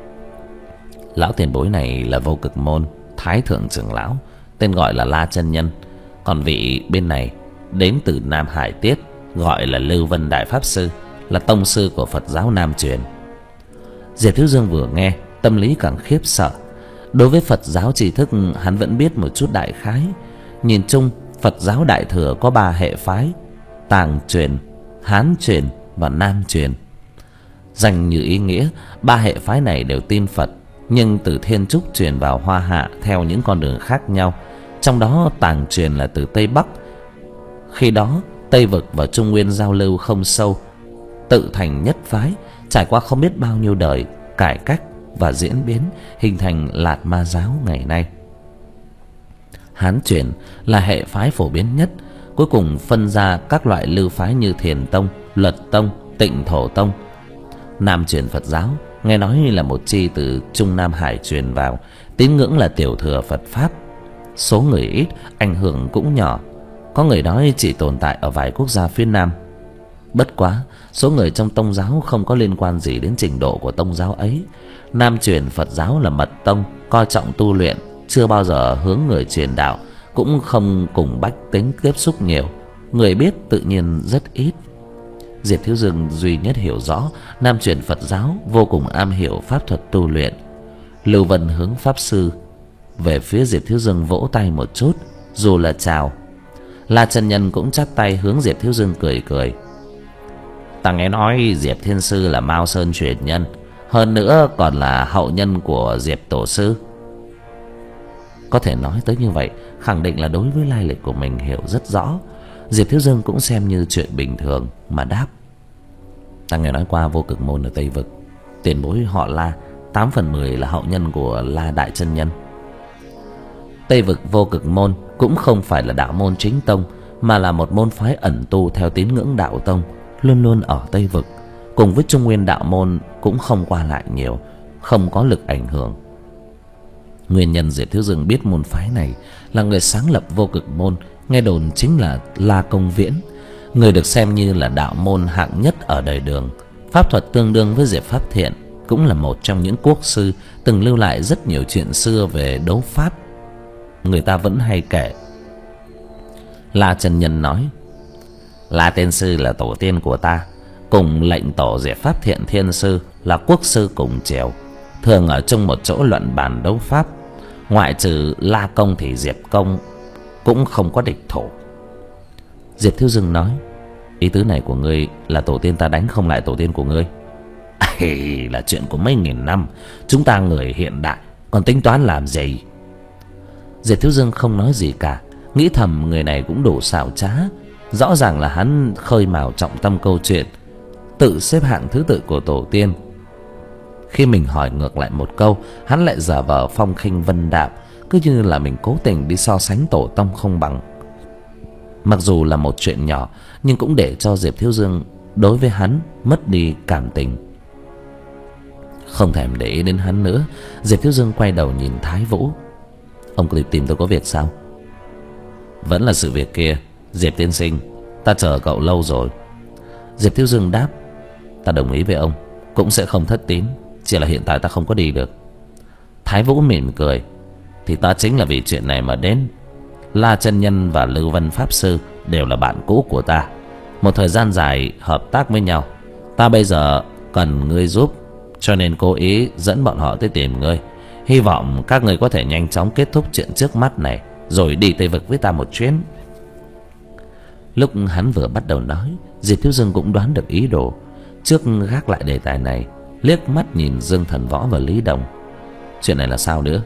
Lão tiền bối này là Vô Cực Môn Thái thượng trưởng lão, tên gọi là La Chân Nhân. Còn vị bên này đến từ Nam Hải Tiết, gọi là Lưu Vân Đại Pháp Sư, là tông sư của Phật giáo Nam truyền. Diệp Thiếu Dương vừa nghe, tâm lý càng khiếp sợ. Đối với Phật giáo tri thức hắn vẫn biết một chút đại khái. Nhìn chung Phật giáo Đại Thừa có ba hệ phái: Tàng truyền, Hán truyền và Nam truyền. Danh như ý nghĩa, ba hệ phái này đều tin Phật, nhưng từ Thiên Trúc truyền vào Hoa Hạ theo những con đường khác nhau. Trong đó Tàng truyền là từ Tây Bắc. Khi đó Tây Vực và Trung Nguyên giao lưu không sâu, tự thành nhất phái, trải qua không biết bao nhiêu đời cải cách và diễn biến, hình thành Lạt Ma giáo ngày nay. Hán truyền là hệ phái phổ biến nhất, cuối cùng phân ra các loại lưu phái như Thiền tông, Luật tông, Tịnh thổ tông. Nam truyền Phật giáo nghe nói là một chi từ Trung Nam Hải truyền vào, tín ngưỡng là tiểu thừa Phật pháp. Số người ít, ảnh hưởng cũng nhỏ, có người nói chỉ tồn tại ở vài quốc gia phía Nam. Bất quá, số người trong tông giáo không có liên quan gì đến trình độ của tông giáo ấy. Nam truyền Phật giáo là mật tông, coi trọng tu luyện, chưa bao giờ hướng người truyền đạo, cũng không cùng bách tính tiếp xúc nhiều, người biết tự nhiên rất ít. Diệp Thiếu Dương duy nhất hiểu rõ Nam truyền Phật giáo vô cùng am hiểu pháp thuật tu luyện. Lưu Vân hướng pháp sư về phía Diệp Thiếu Dương vỗ tay một chút, dù là chào. La chân nhân cũng chắp tay hướng Diệp Thiếu Dương cười cười. Ta nghe nói Diệp Thiên sư là Mao Sơn truyền nhân, hơn nữa còn là hậu nhân của Diệp tổ sư. Có thể nói tới như vậy, khẳng định là đối với lai lịch của mình hiểu rất rõ. Diệp Thiếu Dương cũng xem như chuyện bình thường mà đáp. Ta nghe nói qua Vô Cực môn ở Tây Vực, tiền bối họ La tám phần mười là hậu nhân của La đại chân nhân. Tây Vực Vô Cực môn cũng không phải là đạo môn chính tông, mà là một môn phái ẩn tu theo tín ngưỡng đạo tông, luôn luôn ở Tây Vực, cùng với Trung Nguyên đạo môn cũng không qua lại nhiều, không có lực ảnh hưởng. Nguyên nhân Diệp Thiếu Dương biết môn phái này là người sáng lập Vô Cực môn, nghe đồn chính là La Công Viễn, người được xem như là đạo môn hạng nhất ở đời Đường. Pháp thuật tương đương với Diệp Pháp Thiện, cũng là một trong những quốc sư từng lưu lại rất nhiều chuyện xưa về đấu pháp, người ta vẫn hay kể. La chân nhân nói: La tiên sư là tổ tiên của ta, cùng lệnh tổ Diệp Pháp Thiện thiên sư là quốc sư cùng triều, thường ở chung một chỗ luận bàn đấu pháp. Ngoại trừ La công thì Diệp công cũng không có địch thủ. Diệp Thiếu Dương nói: ý tứ này của ngươi là tổ tiên ta đánh không lại tổ tiên của ngươi? Ây, là chuyện của mấy nghìn năm, chúng ta người hiện đại còn tính toán làm gì? Diệp Thiếu Dương không nói gì cả, nghĩ thầm người này cũng đủ xảo trá. Rõ ràng là hắn khơi mào trọng tâm câu chuyện, tự xếp hạng thứ tự của tổ tiên. Khi mình hỏi ngược lại một câu, hắn lại giả vờ phong khinh vân đạm, cứ như là mình cố tình đi so sánh tổ tông không bằng. Mặc dù là một chuyện nhỏ, nhưng cũng để cho Diệp Thiếu Dương đối với hắn mất đi cảm tình. Không thèm để ý đến hắn nữa, Diệp Thiếu Dương quay đầu nhìn Thái Vũ. Ông có tìm tôi có việc sao? Vẫn là sự việc kia, Diệp tiên sinh, ta chờ cậu lâu rồi. Diệp Thiếu Dương đáp: ta đồng ý với ông, cũng sẽ không thất tín, chỉ là hiện tại ta không có đi được. Thái Vũ mỉm cười: thì ta chính là vì chuyện này mà đến. La chân nhân và Lưu Vân pháp sư đều là bạn cũ của ta, một thời gian dài hợp tác với nhau. Ta bây giờ cần ngươi giúp, cho nên cố ý dẫn bọn họ tới tìm ngươi, hy vọng các ngươi có thể nhanh chóng kết thúc chuyện trước mắt này, rồi đi Tây Vực với ta một chuyến. Lúc hắn vừa bắt đầu nói, Diệp Thiếu Dương cũng đoán được ý đồ. Trước gác lại đề tài này, liếc mắt nhìn Dương Thần Võ và Lý Đồng. Chuyện này là sao nữa?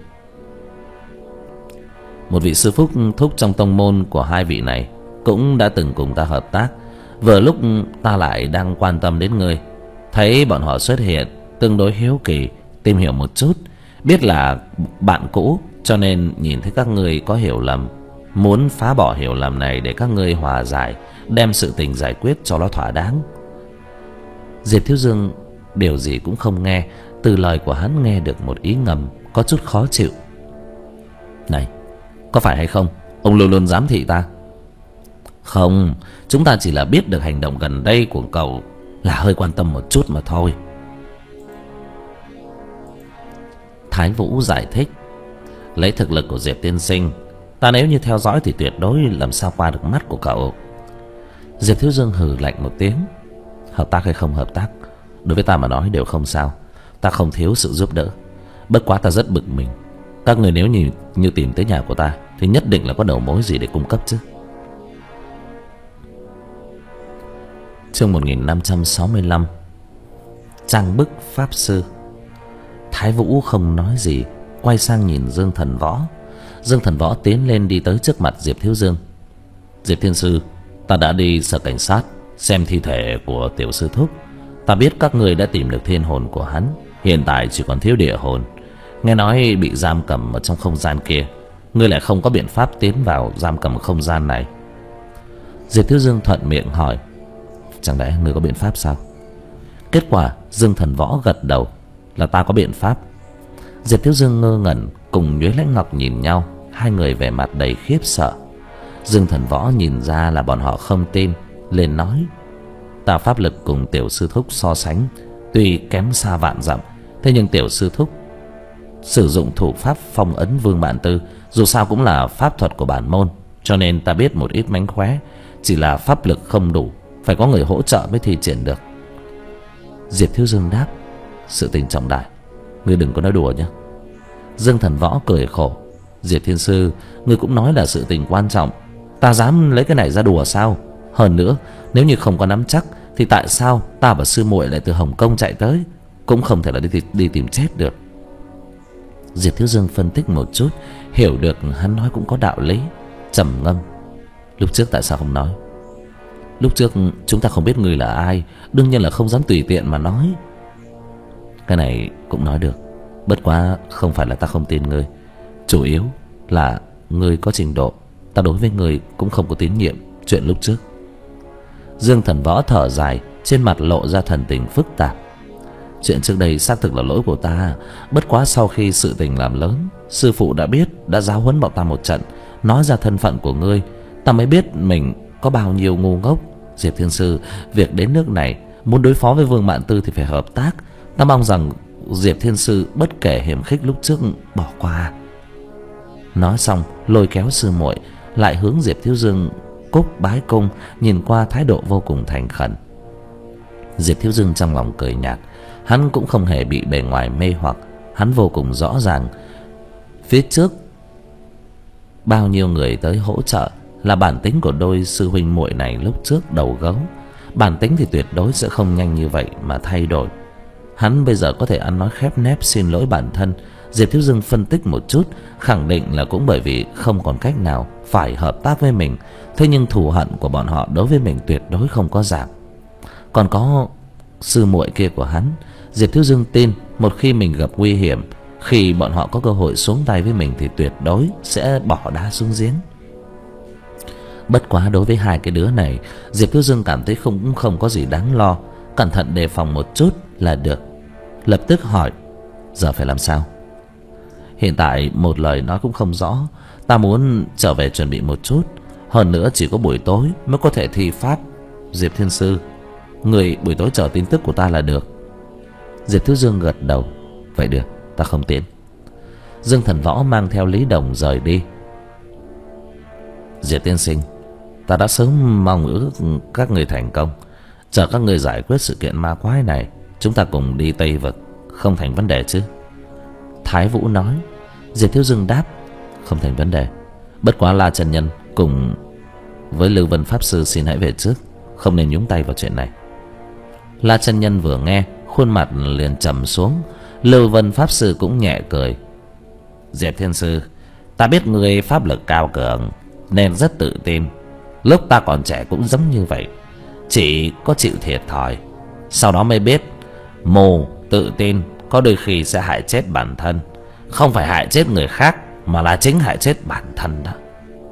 Một vị sư phúc thúc trong tông môn của hai vị này cũng đã từng cùng ta hợp tác. Vừa lúc ta lại đang quan tâm đến ngươi, thấy bọn họ xuất hiện, tương đối hiếu kỳ tìm hiểu một chút, biết là bạn cũ, cho nên nhìn thấy các ngươi có hiểu lầm, muốn phá bỏ hiểu lầm này để các ngươi hòa giải, đem sự tình giải quyết cho nó thỏa đáng. Diệp Thiếu Dương điều gì cũng không nghe, từ lời của hắn nghe được một ý ngầm có chút khó chịu. Này, có phải hay không, ông luôn luôn giám thị ta? Không, chúng ta chỉ là biết được hành động gần đây của cậu là hơi quan tâm một chút mà thôi. Thái Vũ giải thích: lấy thực lực của Diệp tiên sinh, ta nếu như theo dõi thì tuyệt đối làm sao qua được mắt của cậu. Diệp Thiếu Dương hừ lạnh một tiếng: hợp tác hay không hợp tác, đối với ta mà nói đều không sao. Ta không thiếu sự giúp đỡ, bất quá ta rất bực mình. Các người nếu như, như tìm tới nhà của ta thì nhất định là có đầu mối gì để cung cấp chứ. Chương một nghìn năm trăm sáu mươi lăm. Trang bức pháp sư. Thái Vũ không nói gì, quay sang nhìn Dương Thần Võ. Dương Thần Võ tiến lên đi tới trước mặt Diệp Thiếu Dương. Diệp thiên sư, ta đã đi sở cảnh sát xem thi thể của tiểu sư thúc. Ta biết các người đã tìm được thiên hồn của hắn, hiện tại chỉ còn thiếu địa hồn. Nghe nói bị giam cầm ở trong không gian kia, ngươi lại không có biện pháp tiến vào giam cầm không gian này? Diệp Thiếu Dương thuận miệng hỏi, chẳng lẽ ngươi có biện pháp sao? Kết quả Dương Thần Võ gật đầu, là ta có biện pháp. Diệp Thiếu Dương ngơ ngẩn cùng Nhuế Lãnh Ngọc nhìn nhau, hai người vẻ mặt đầy khiếp sợ. Dương Thần Võ nhìn ra là bọn họ không tin, liền nói, ta pháp lực cùng tiểu sư thúc so sánh tuy kém xa vạn dặm, thế nhưng tiểu sư thúc sử dụng thủ pháp phong ấn Vương Bản Tư dù sao cũng là pháp thuật của bản môn, cho nên ta biết một ít mánh khóe, chỉ là pháp lực không đủ, phải có người hỗ trợ mới thi triển được. Diệp Thiếu Dương đáp, sự tình trọng đại, ngươi đừng có nói đùa nhé. Dương Thần Võ cười khổ, Diệp Thiên Sư, ngươi cũng nói là sự tình quan trọng, ta dám lấy cái này ra đùa sao? Hơn nữa, nếu như không có nắm chắc thì tại sao ta và sư muội lại từ Hồng Kông chạy tới? Cũng không thể là đi, đi tìm chết được. Diệp Thiếu Dương phân tích một chút, hiểu được hắn nói cũng có đạo lý, trầm ngâm, lúc trước tại sao không nói? Lúc trước chúng ta không biết người là ai, đương nhiên là không dám tùy tiện mà nói. Cái này cũng nói được, bất quá không phải là ta không tin ngươi, chủ yếu là ngươi có trình độ, ta đối với ngươi cũng không có tín nhiệm. Chuyện lúc trước. Dương Thần Võ thở dài, trên mặt lộ ra thần tình phức tạp. Chuyện trước đây xác thực là lỗi của ta, bất quá sau khi sự tình làm lớn, sư phụ đã biết, đã giáo huấn bọn ta một trận, nói ra thân phận của ngươi, ta mới biết mình có bao nhiêu ngu ngốc. Diệp Thiên Sư, việc đến nước này, muốn đối phó với Vương Mạn Tư thì phải hợp tác, ta mong rằng Diệp Thiên Sư bất kể hiểm khích lúc trước bỏ qua. Nói xong lôi kéo sư muội lại hướng Diệp Thiếu Dương cúc bái cung, nhìn qua thái độ vô cùng thành khẩn. Diệp Thiếu Dương trong lòng cười nhạt, hắn cũng không hề bị bề ngoài mê hoặc, hắn vô cùng rõ ràng phía trước bao nhiêu người tới hỗ trợ là bản tính của đôi sư huynh muội này lúc trước đầu gấu. Bản tính thì tuyệt đối sẽ không nhanh như vậy mà thay đổi. Hắn bây giờ có thể ăn nói khép nép xin lỗi bản thân. Diệp Thiếu Dương phân tích một chút, khẳng định là cũng bởi vì không còn cách nào phải hợp tác với mình. Thế nhưng thù hận của bọn họ đối với mình tuyệt đối không có giảm. Còn có sư muội kia của hắn, Diệp Thiếu Dương tin một khi mình gặp nguy hiểm, khi bọn họ có cơ hội xuống tay với mình thì tuyệt đối sẽ bỏ đá xuống giếng. Bất quá đối với hai cái đứa này, Diệp Thiếu Dương cảm thấy không không có gì đáng lo, cẩn thận đề phòng một chút là được. Lập tức hỏi, giờ phải làm sao? Hiện tại một lời nói cũng không rõ, ta muốn trở về chuẩn bị một chút, hơn nữa chỉ có buổi tối mới có thể thi pháp. Diệp Thiên Sư, người buổi tối chờ tin tức của ta là được. Diệp Thiếu Dương gật đầu, vậy được, ta không tiễn. Dương Thần Võ mang theo Lý Đồng rời đi. Diệp tiên sinh, ta đã sớm mong ước các người thành công, chờ các người giải quyết sự kiện ma quái này, chúng ta cùng đi Tây Vực, không thành vấn đề chứ? Thái Vũ nói. Diệp Thiếu Dương đáp, không thành vấn đề, bất quá La Chân Nhân cùng với Lưu Vân Pháp Sư xin hãy về trước, không nên nhúng tay vào chuyện này. La Chân Nhân vừa nghe, khuôn mặt liền trầm xuống. Lưu Vân Pháp Sư cũng nhẹ cười, Diệp Thiên Sư, ta biết người pháp lực cao cường nên rất tự tin, lúc ta còn trẻ cũng giống như vậy, chỉ có chịu thiệt thòi, sau đó mới biết mù tự tin có đôi khi sẽ hại chết bản thân. Không phải hại chết người khác, mà là chính hại chết bản thân đó.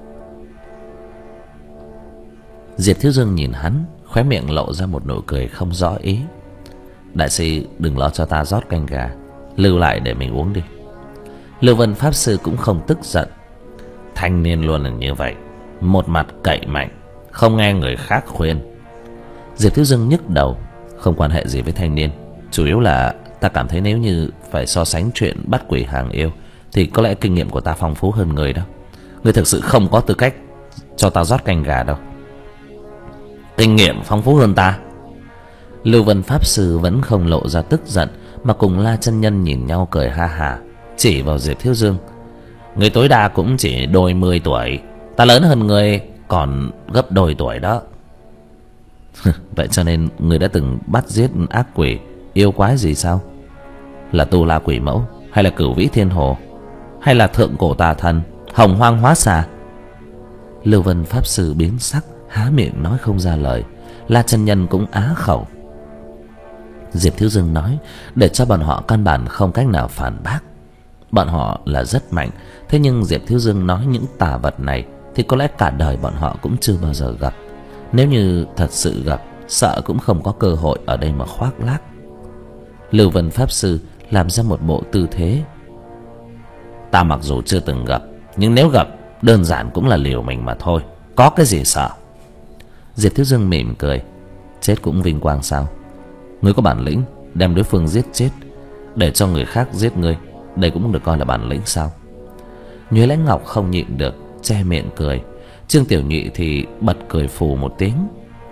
Diệp Thiếu Dương nhìn hắn, khóe miệng lộ ra một nụ cười không rõ ý. Đại sư đừng lo cho ta rót canh gà, lưu lại để mình uống đi. Lưu Vân Pháp Sư cũng không tức giận. Thanh niên luôn là như vậy, một mặt cậy mạnh, không nghe người khác khuyên. Diệp Thiếu Dương nhức đầu, không quan hệ gì với thanh niên, chủ yếu là ta cảm thấy nếu như phải so sánh chuyện bắt quỷ hàng yêu thì có lẽ kinh nghiệm của ta phong phú hơn người đó. Người thực sự không có tư cách cho ta rót canh gà đâu. Kinh nghiệm phong phú hơn ta? Lưu Vân Pháp Sư vẫn không lộ ra tức giận, mà cùng La Chân Nhân nhìn nhau cười ha hả, chỉ vào Diệp Thiếu Dương. Người tối đa cũng chỉ đôi mươi tuổi, ta lớn hơn người còn gấp đôi tuổi đó. Vậy cho nên người đã từng bắt giết ác quỷ yêu quái gì sao? Là Tu La Quỷ Mẫu, hay là Cửu Vĩ Thiên Hồ, hay là Thượng Cổ Tà Thần, Hồng Hoang Hóa Xà? Lưu Vân Pháp Sư biến sắc, há miệng nói không ra lời. La Chân Nhân cũng á khẩu. Diệp Thiếu Dương nói để cho bọn họ căn bản không cách nào phản bác. Bọn họ là rất mạnh, thế nhưng Diệp Thiếu Dương nói những tà vật này thì có lẽ cả đời bọn họ cũng chưa bao giờ gặp. Nếu như thật sự gặp, sợ cũng không có cơ hội ở đây mà khoác lác. Lưu Vân Pháp Sư làm ra một bộ tư thế. Ta mặc dù chưa từng gặp, nhưng nếu gặp, đơn giản cũng là liều mình mà thôi, có cái gì sợ. Diệp Thiếu Dương mỉm cười. Chết cũng vinh quang sao? Ngươi có bản lĩnh đem đối phương giết chết, để cho người khác giết ngươi, đây cũng được coi là bản lĩnh sao? Nhuế Lãnh Ngọc không nhịn được, che miệng cười. Trương Tiểu Nhị thì bật cười phù một tiếng.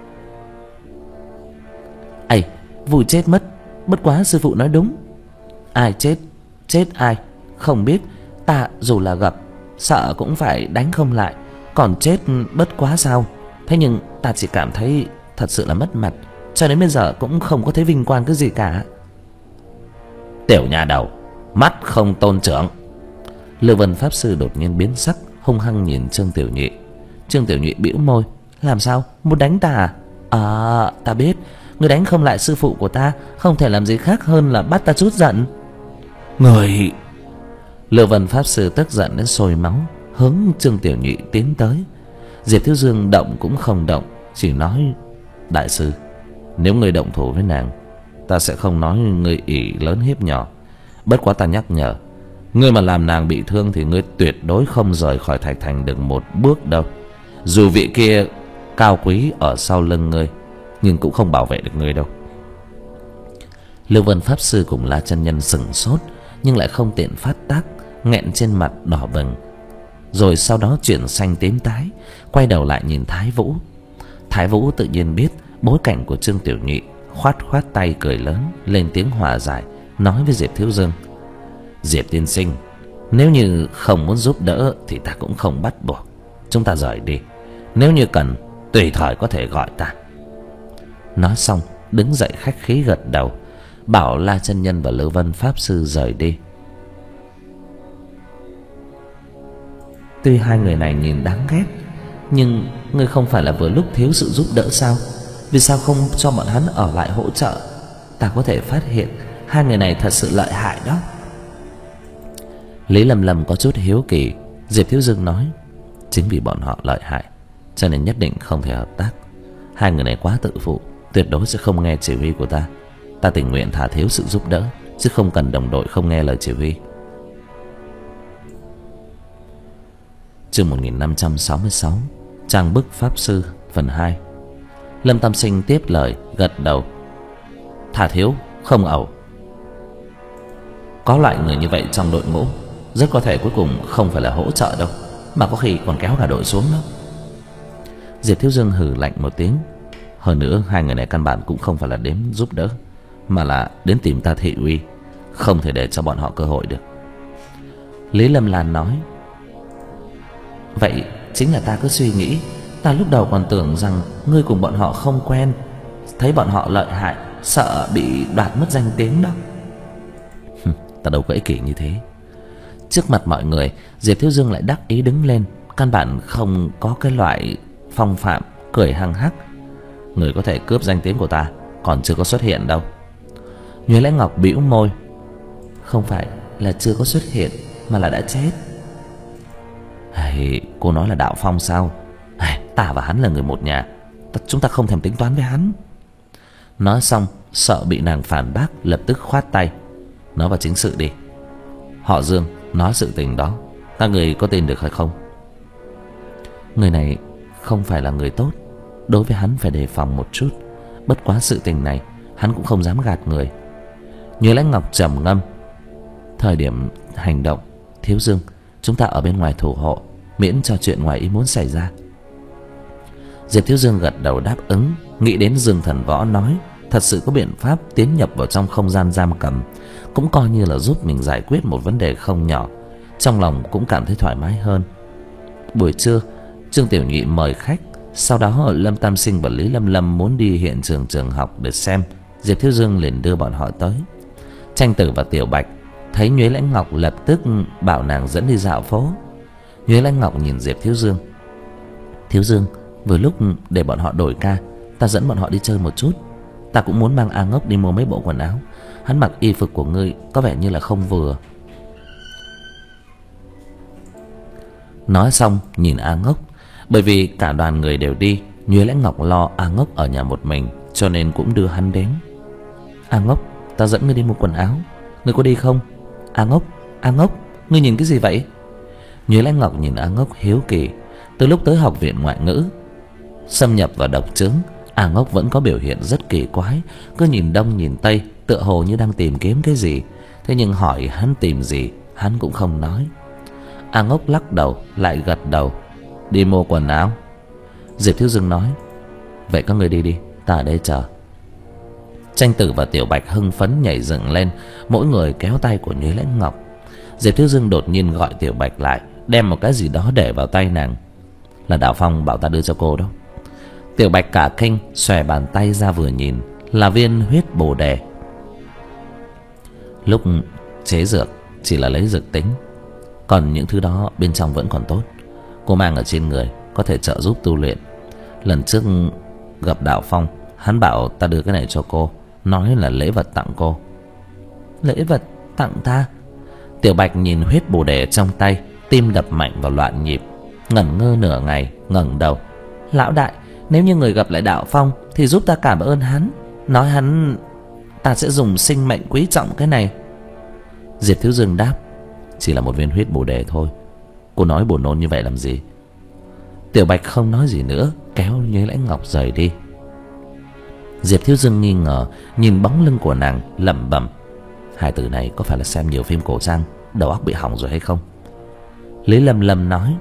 Ây, vui chết mất. Bất quá sư phụ nói đúng. Ai chết, chết ai không biết. Ta dù là gặp, sợ cũng phải đánh không lại. Còn chết bất quá sao? Thế nhưng ta chỉ cảm thấy thật sự là mất mặt, cho đến bây giờ cũng không có thấy vinh quang cái gì cả. Tiểu nhà đầu, mắt không tôn trưởng. Lưu Vân Pháp Sư đột nhiên biến sắc, hung hăng nhìn Trương Tiểu Nhị. Trương Tiểu Nhị bĩu môi. Làm sao, muốn đánh ta à? À, ta biết, người đánh không lại sư phụ của ta, không thể làm gì khác hơn là bắt ta chút giận. Người... Lưu Vân Pháp Sư tức giận đến sôi máu, hướng Trương Tiểu Nhị tiến tới. Diệp Thiếu Dương động cũng không động, chỉ nói: Đại sư, nếu người động thủ với nàng, ta sẽ không nói người ỷ lớn hiếp nhỏ. Bất quá ta nhắc nhở, ngươi mà làm nàng bị thương thì ngươi tuyệt đối không rời khỏi Thạch Thành được một bước đâu. Dù vị kia cao quý ở sau lưng ngươi, nhưng cũng không bảo vệ được ngươi đâu. Lưu Vân Pháp Sư cùng La Chân Nhân sững sốt, nhưng lại không tiện phát tác, nghẹn trên mặt đỏ bừng. Rồi sau đó chuyển xanh tím tái, quay đầu lại nhìn Thái Vũ. Thái Vũ tự nhiên biết bối cảnh của Trương Tiểu Nhị, khoát khoát tay cười lớn, lên tiếng hòa giải, nói với Diệp Thiếu Dương: Diệp tiên sinh, nếu như không muốn giúp đỡ thì ta cũng không bắt buộc. Chúng ta rời đi, nếu như cần tùy thời có thể gọi ta. Nói xong đứng dậy khách khí gật đầu, bảo La Chân Nhân và Lưu Vân Pháp Sư rời đi. Tuy hai người này nhìn đáng ghét, nhưng ngươi không phải là vừa lúc thiếu sự giúp đỡ sao? Vì sao không cho bọn hắn ở lại hỗ trợ? Ta có thể phát hiện hai người này thật sự lợi hại đó. Lý Lâm Lâm có chút hiếu kỳ. Diệp Thiếu Dương nói: Chính vì bọn họ lợi hại, cho nên nhất định không thể hợp tác. Hai người này quá tự phụ, tuyệt đối sẽ không nghe chỉ huy của ta. Ta tình nguyện thả thiếu sự giúp đỡ, chứ không cần đồng đội không nghe lời chỉ huy. Chương một nghìn năm trăm sáu mươi sáu, Trang bức Pháp Sư phần hai. Lâm Tam Sinh tiếp lời gật đầu. Thả thiếu không ẩu. Có loại người như vậy trong đội ngũ, rất có thể cuối cùng không phải là hỗ trợ đâu, mà có khi còn kéo cả đội xuống đó. Diệp Thiếu Dương hừ lạnh một tiếng. Hơn nữa hai người này căn bản cũng không phải là đến giúp đỡ, mà là đến tìm ta thị uy, không thể để cho bọn họ cơ hội được. Lý Lâm Lan nói: Vậy chính là ta cứ suy nghĩ, ta lúc đầu còn tưởng rằng ngươi cùng bọn họ không quen, thấy bọn họ lợi hại, sợ bị đoạt mất danh tiếng đó. Ta đâu có ích kỷ như thế. Trước mặt mọi người, Diệp Thiếu Dương lại đắc ý đứng lên, căn bản không có cái loại phong phạm, cười hăng hắc. Người có thể cướp danh tiếng của ta còn chưa có xuất hiện đâu. Nhuế Lãnh Ngọc bĩu môi: Không phải là chưa có xuất hiện, mà là đã chết. Hey, cô nói là Đạo Phong sao? Hey, ta và hắn là người một nhà, ta, chúng ta không thèm tính toán với hắn. Nói xong sợ bị nàng phản bác, lập tức khoát tay: Nói vào chính sự đi. Họ Dương nói sự tình đó, các người có tin được hay không? Người này không phải là người tốt, đối với hắn phải đề phòng một chút. Bất quá sự tình này hắn cũng không dám gạt người. Nhuế Lãnh Ngọc trầm ngâm: Thời điểm hành động, Thiếu Dương, chúng ta ở bên ngoài thủ hộ, miễn cho chuyện ngoài ý muốn xảy ra. Diệp Thiếu Dương gật đầu đáp ứng, nghĩ đến Dương Thần Võ nói thật sự có biện pháp tiến nhập vào trong không gian giam cầm, cũng coi như là giúp mình giải quyết một vấn đề không nhỏ. Trong lòng cũng cảm thấy thoải mái hơn. Buổi trưa, Trương Tiểu Nhị mời khách. Sau đó Lâm Tam Sinh và Lý Lâm Lâm muốn đi hiện trường trường học để xem, Diệp Thiếu Dương liền đưa bọn họ tới. Tranh Tử và Tiểu Bạch thấy Nhuế Lãnh Ngọc lập tức bảo nàng dẫn đi dạo phố. Nhuế Lãnh Ngọc nhìn Diệp Thiếu Dương: Thiếu Dương, vừa lúc để bọn họ đổi ca, ta dẫn bọn họ đi chơi một chút. Ta cũng muốn mang A Ngốc đi mua mấy bộ quần áo, hắn mặc y phục của ngươi có vẻ như là không vừa. Nói xong nhìn A Ngốc. Bởi vì cả đoàn người đều đi, Nhuế Lãnh Ngọc lo A Ngốc ở nhà một mình, cho nên cũng đưa hắn đến. A Ngốc, tao dẫn ngươi đi mua quần áo, ngươi có đi không? A Ngốc, A Ngốc, ngươi nhìn cái gì vậy? Nhuế Lãnh Ngọc nhìn A Ngốc hiếu kỳ. Từ lúc tới học viện ngoại ngữ xâm nhập vào độc chướng, A Ngốc vẫn có biểu hiện rất kỳ quái, cứ nhìn đông nhìn tây, tựa hồ như đang tìm kiếm cái gì. Thế nhưng hỏi hắn tìm gì, hắn cũng không nói. A Ngốc lắc đầu lại gật đầu. Đi mua quần áo. Diệp Thiếu Dương nói, vậy các người đi đi, ta ở đây chờ. Tranh Tử và Tiểu Bạch hưng phấn nhảy dựng lên, mỗi người kéo tay của Nhuế Lãnh Ngọc. Diệp Thiếu Dương đột nhiên gọi Tiểu Bạch lại, đem một cái gì đó để vào tay nàng. Là Đạo Phong bảo ta đưa cho cô đó. Tiểu Bạch cả kinh, xòe bàn tay ra vừa nhìn, là viên huyết bồ đề. Lúc chế dược chỉ là lấy dược tính, còn những thứ đó bên trong vẫn còn tốt. Cô mang ở trên người có thể trợ giúp tu luyện. Lần trước gặp Đạo Phong, hắn bảo ta đưa cái này cho cô, nói là lễ vật tặng cô. Lễ vật tặng ta? Tiểu Bạch nhìn huyết bồ đề trong tay, tim đập mạnh vào loạn nhịp, ngẩn ngơ nửa ngày, ngẩng đầu. Lão đại, nếu như người gặp lại Đạo Phong thì giúp ta cảm ơn hắn, nói hắn ta sẽ dùng sinh mệnh quý trọng cái này. Diệp Thiếu Dương đáp, chỉ là một viên huyết bồ đề thôi, cô nói buồn nôn như vậy làm gì? Tiểu Bạch không nói gì nữa, kéo Nhuế Lãnh Ngọc rời đi. Diệp Thiếu Dương nghi ngờ nhìn bóng lưng của nàng, lẩm bẩm, hai từ này có phải là xem nhiều phim cổ trang, đầu óc bị hỏng rồi hay không? Lý Lâm Lâm nói,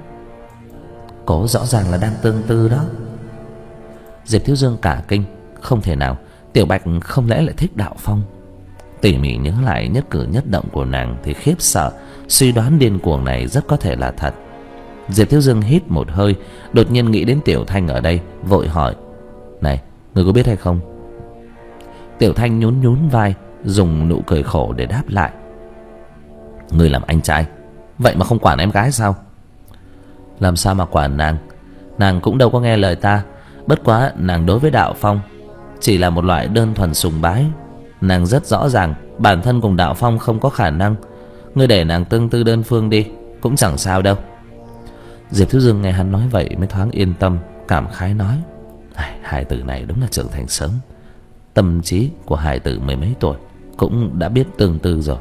cô rõ ràng là đang tương tư đó. Diệp Thiếu Dương cả kinh, không thể nào, Tiểu Bạch không lẽ lại thích Đạo Phong? Tỉ mỉ nhớ lại nhất cử nhất động của nàng thì khiếp sợ, suy đoán điên cuồng này rất có thể là thật. Diệp Thiếu Dương hít một hơi, đột nhiên nghĩ đến Tiểu Thanh ở đây, vội hỏi, này, người có biết hay không? Tiểu Thanh nhún nhún vai, dùng nụ cười khổ để đáp lại, người làm anh trai, vậy mà không quản em gái sao? Làm sao mà quản nàng? Nàng cũng đâu có nghe lời ta. Bất quá nàng đối với Đạo Phong chỉ là một loại đơn thuần sùng bái. Nàng rất rõ ràng bản thân cùng Đạo Phong không có khả năng. Ngươi để nàng tương tư đơn phương đi, cũng chẳng sao đâu. Diệp Thiếu Dương nghe hắn nói vậy mới thoáng yên tâm, cảm khái nói, hai tử này đúng là trưởng thành sớm. Tâm trí của hài tử mười mấy tuổi cũng đã biết tương tư rồi.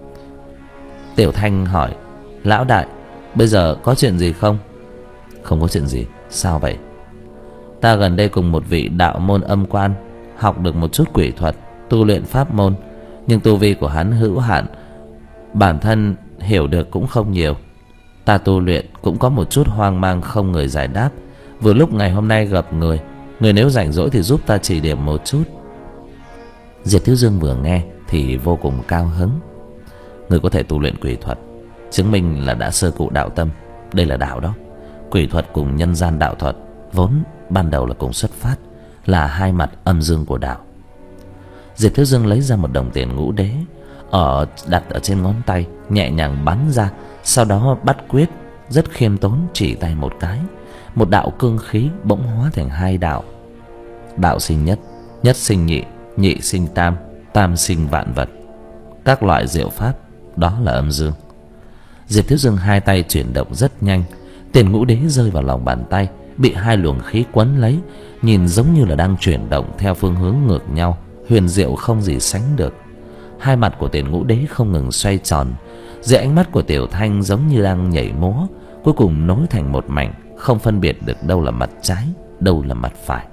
Tiểu Thanh hỏi, lão đại, bây giờ có chuyện gì không? Không có chuyện gì. Sao vậy? Ta gần đây cùng một vị đạo môn âm quan học được một chút quỷ thuật, tu luyện pháp môn, nhưng tu vi của hắn hữu hạn, bản thân hiểu được cũng không nhiều. Ta tu luyện cũng có một chút hoang mang, không người giải đáp. Vừa lúc ngày hôm nay gặp người, người nếu rảnh rỗi thì giúp ta chỉ điểm một chút. Diệp Thiếu Dương vừa nghe thì vô cùng cao hứng. Người có thể tu luyện quỷ thuật, chứng minh là đã sơ cụ đạo tâm. Đây là đạo đó. Quỷ thuật cùng nhân gian đạo thuật vốn ban đầu là cùng xuất phát, là hai mặt âm dương của đạo. Diệp Thiếu Dương lấy ra một đồng tiền ngũ đế, ở đặt ở trên ngón tay, nhẹ nhàng bắn ra, sau đó bắt quyết, rất khiêm tốn chỉ tay một cái, một đạo cương khí bỗng hóa thành hai đạo. Đạo sinh nhất, nhất sinh nhị, nhị sinh tam, tam sinh vạn vật. Các loại diệu pháp đó là âm dương. Diệp Thiếu Dương hai tay chuyển động rất nhanh, tiền ngũ đế rơi vào lòng bàn tay, bị hai luồng khí quấn lấy, nhìn giống như là đang chuyển động theo phương hướng ngược nhau, huyền diệu không gì sánh được. Hai mặt của tiền ngũ đế không ngừng xoay tròn, dưới ánh mắt của Tiểu Thanh giống như đang nhảy múa, cuối cùng nối thành một mảnh, không phân biệt được đâu là mặt trái, đâu là mặt phải.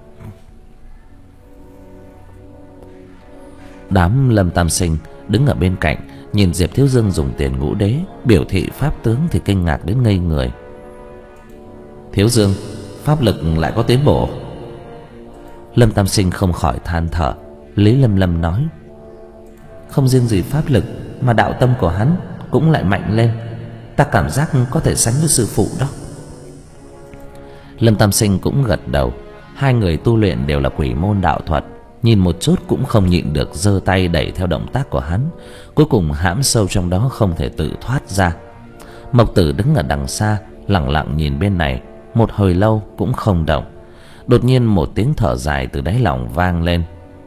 Đám Lâm Tam Sinh đứng ở bên cạnh, nhìn Diệp Thiếu Dương dùng tiền ngũ đế biểu thị pháp tướng thì kinh ngạc đến ngây người. Thiếu Dương, pháp lực lại có tiến bộ. Lâm Tam Sinh không khỏi than thở. Lý Lâm Lâm nói, không riêng gì pháp lực mà đạo tâm của hắn cũng lại mạnh lên. Ta cảm giác có thể sánh với sư phụ đó. Lâm Tam Sinh cũng gật đầu. Hai người tu luyện đều là quỷ môn đạo thuật, nhìn một chút cũng không nhịn được giơ tay đẩy theo động tác của hắn, cuối cùng hãm sâu trong đó không thể tự thoát ra. Mộc Tử đứng ở đằng xa lặng lặng nhìn bên này, một hồi lâu cũng không động. Đột nhiên một tiếng thở dài từ đáy lòng vang lên.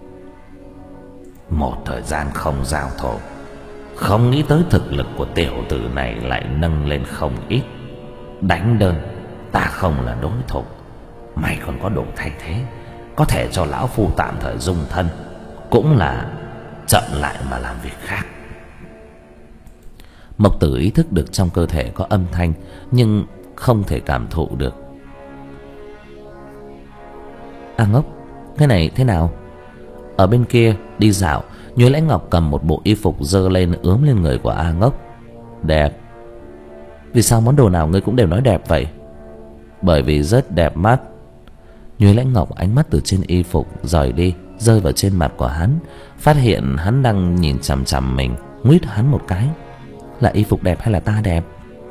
Một thời gian không giao thổ, không nghĩ tới thực lực của tiểu tử này lại nâng lên không ít. đánh đơn, ta không là đối thủ. Mày còn có đồ thay thế, có thể cho lão phu tạm thời dung thân, cũng là chậm lại mà làm việc khác. Mộc Tử ý thức được trong cơ thể có âm thanh, nhưng không thể cảm thụ được. A Ngốc, cái này thế nào? Ở bên kia đi dạo, Nhuế Lãnh Ngọc cầm một bộ y phục dơ lên ướm lên người của A Ngốc. Đẹp. Vì sao món đồ nào ngươi cũng đều nói đẹp vậy? Bởi vì rất đẹp mắt. Nhuế Lãnh Ngọc ánh mắt từ trên y phục rời đi, rơi vào trên mặt của hắn, phát hiện hắn đang nhìn chằm chằm mình, nguýt hắn một cái. Là y phục đẹp hay là ta đẹp?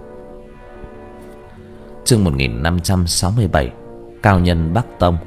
Chương một nghìn năm trăm sáu mươi bảy. Cao nhân Bắc Tông.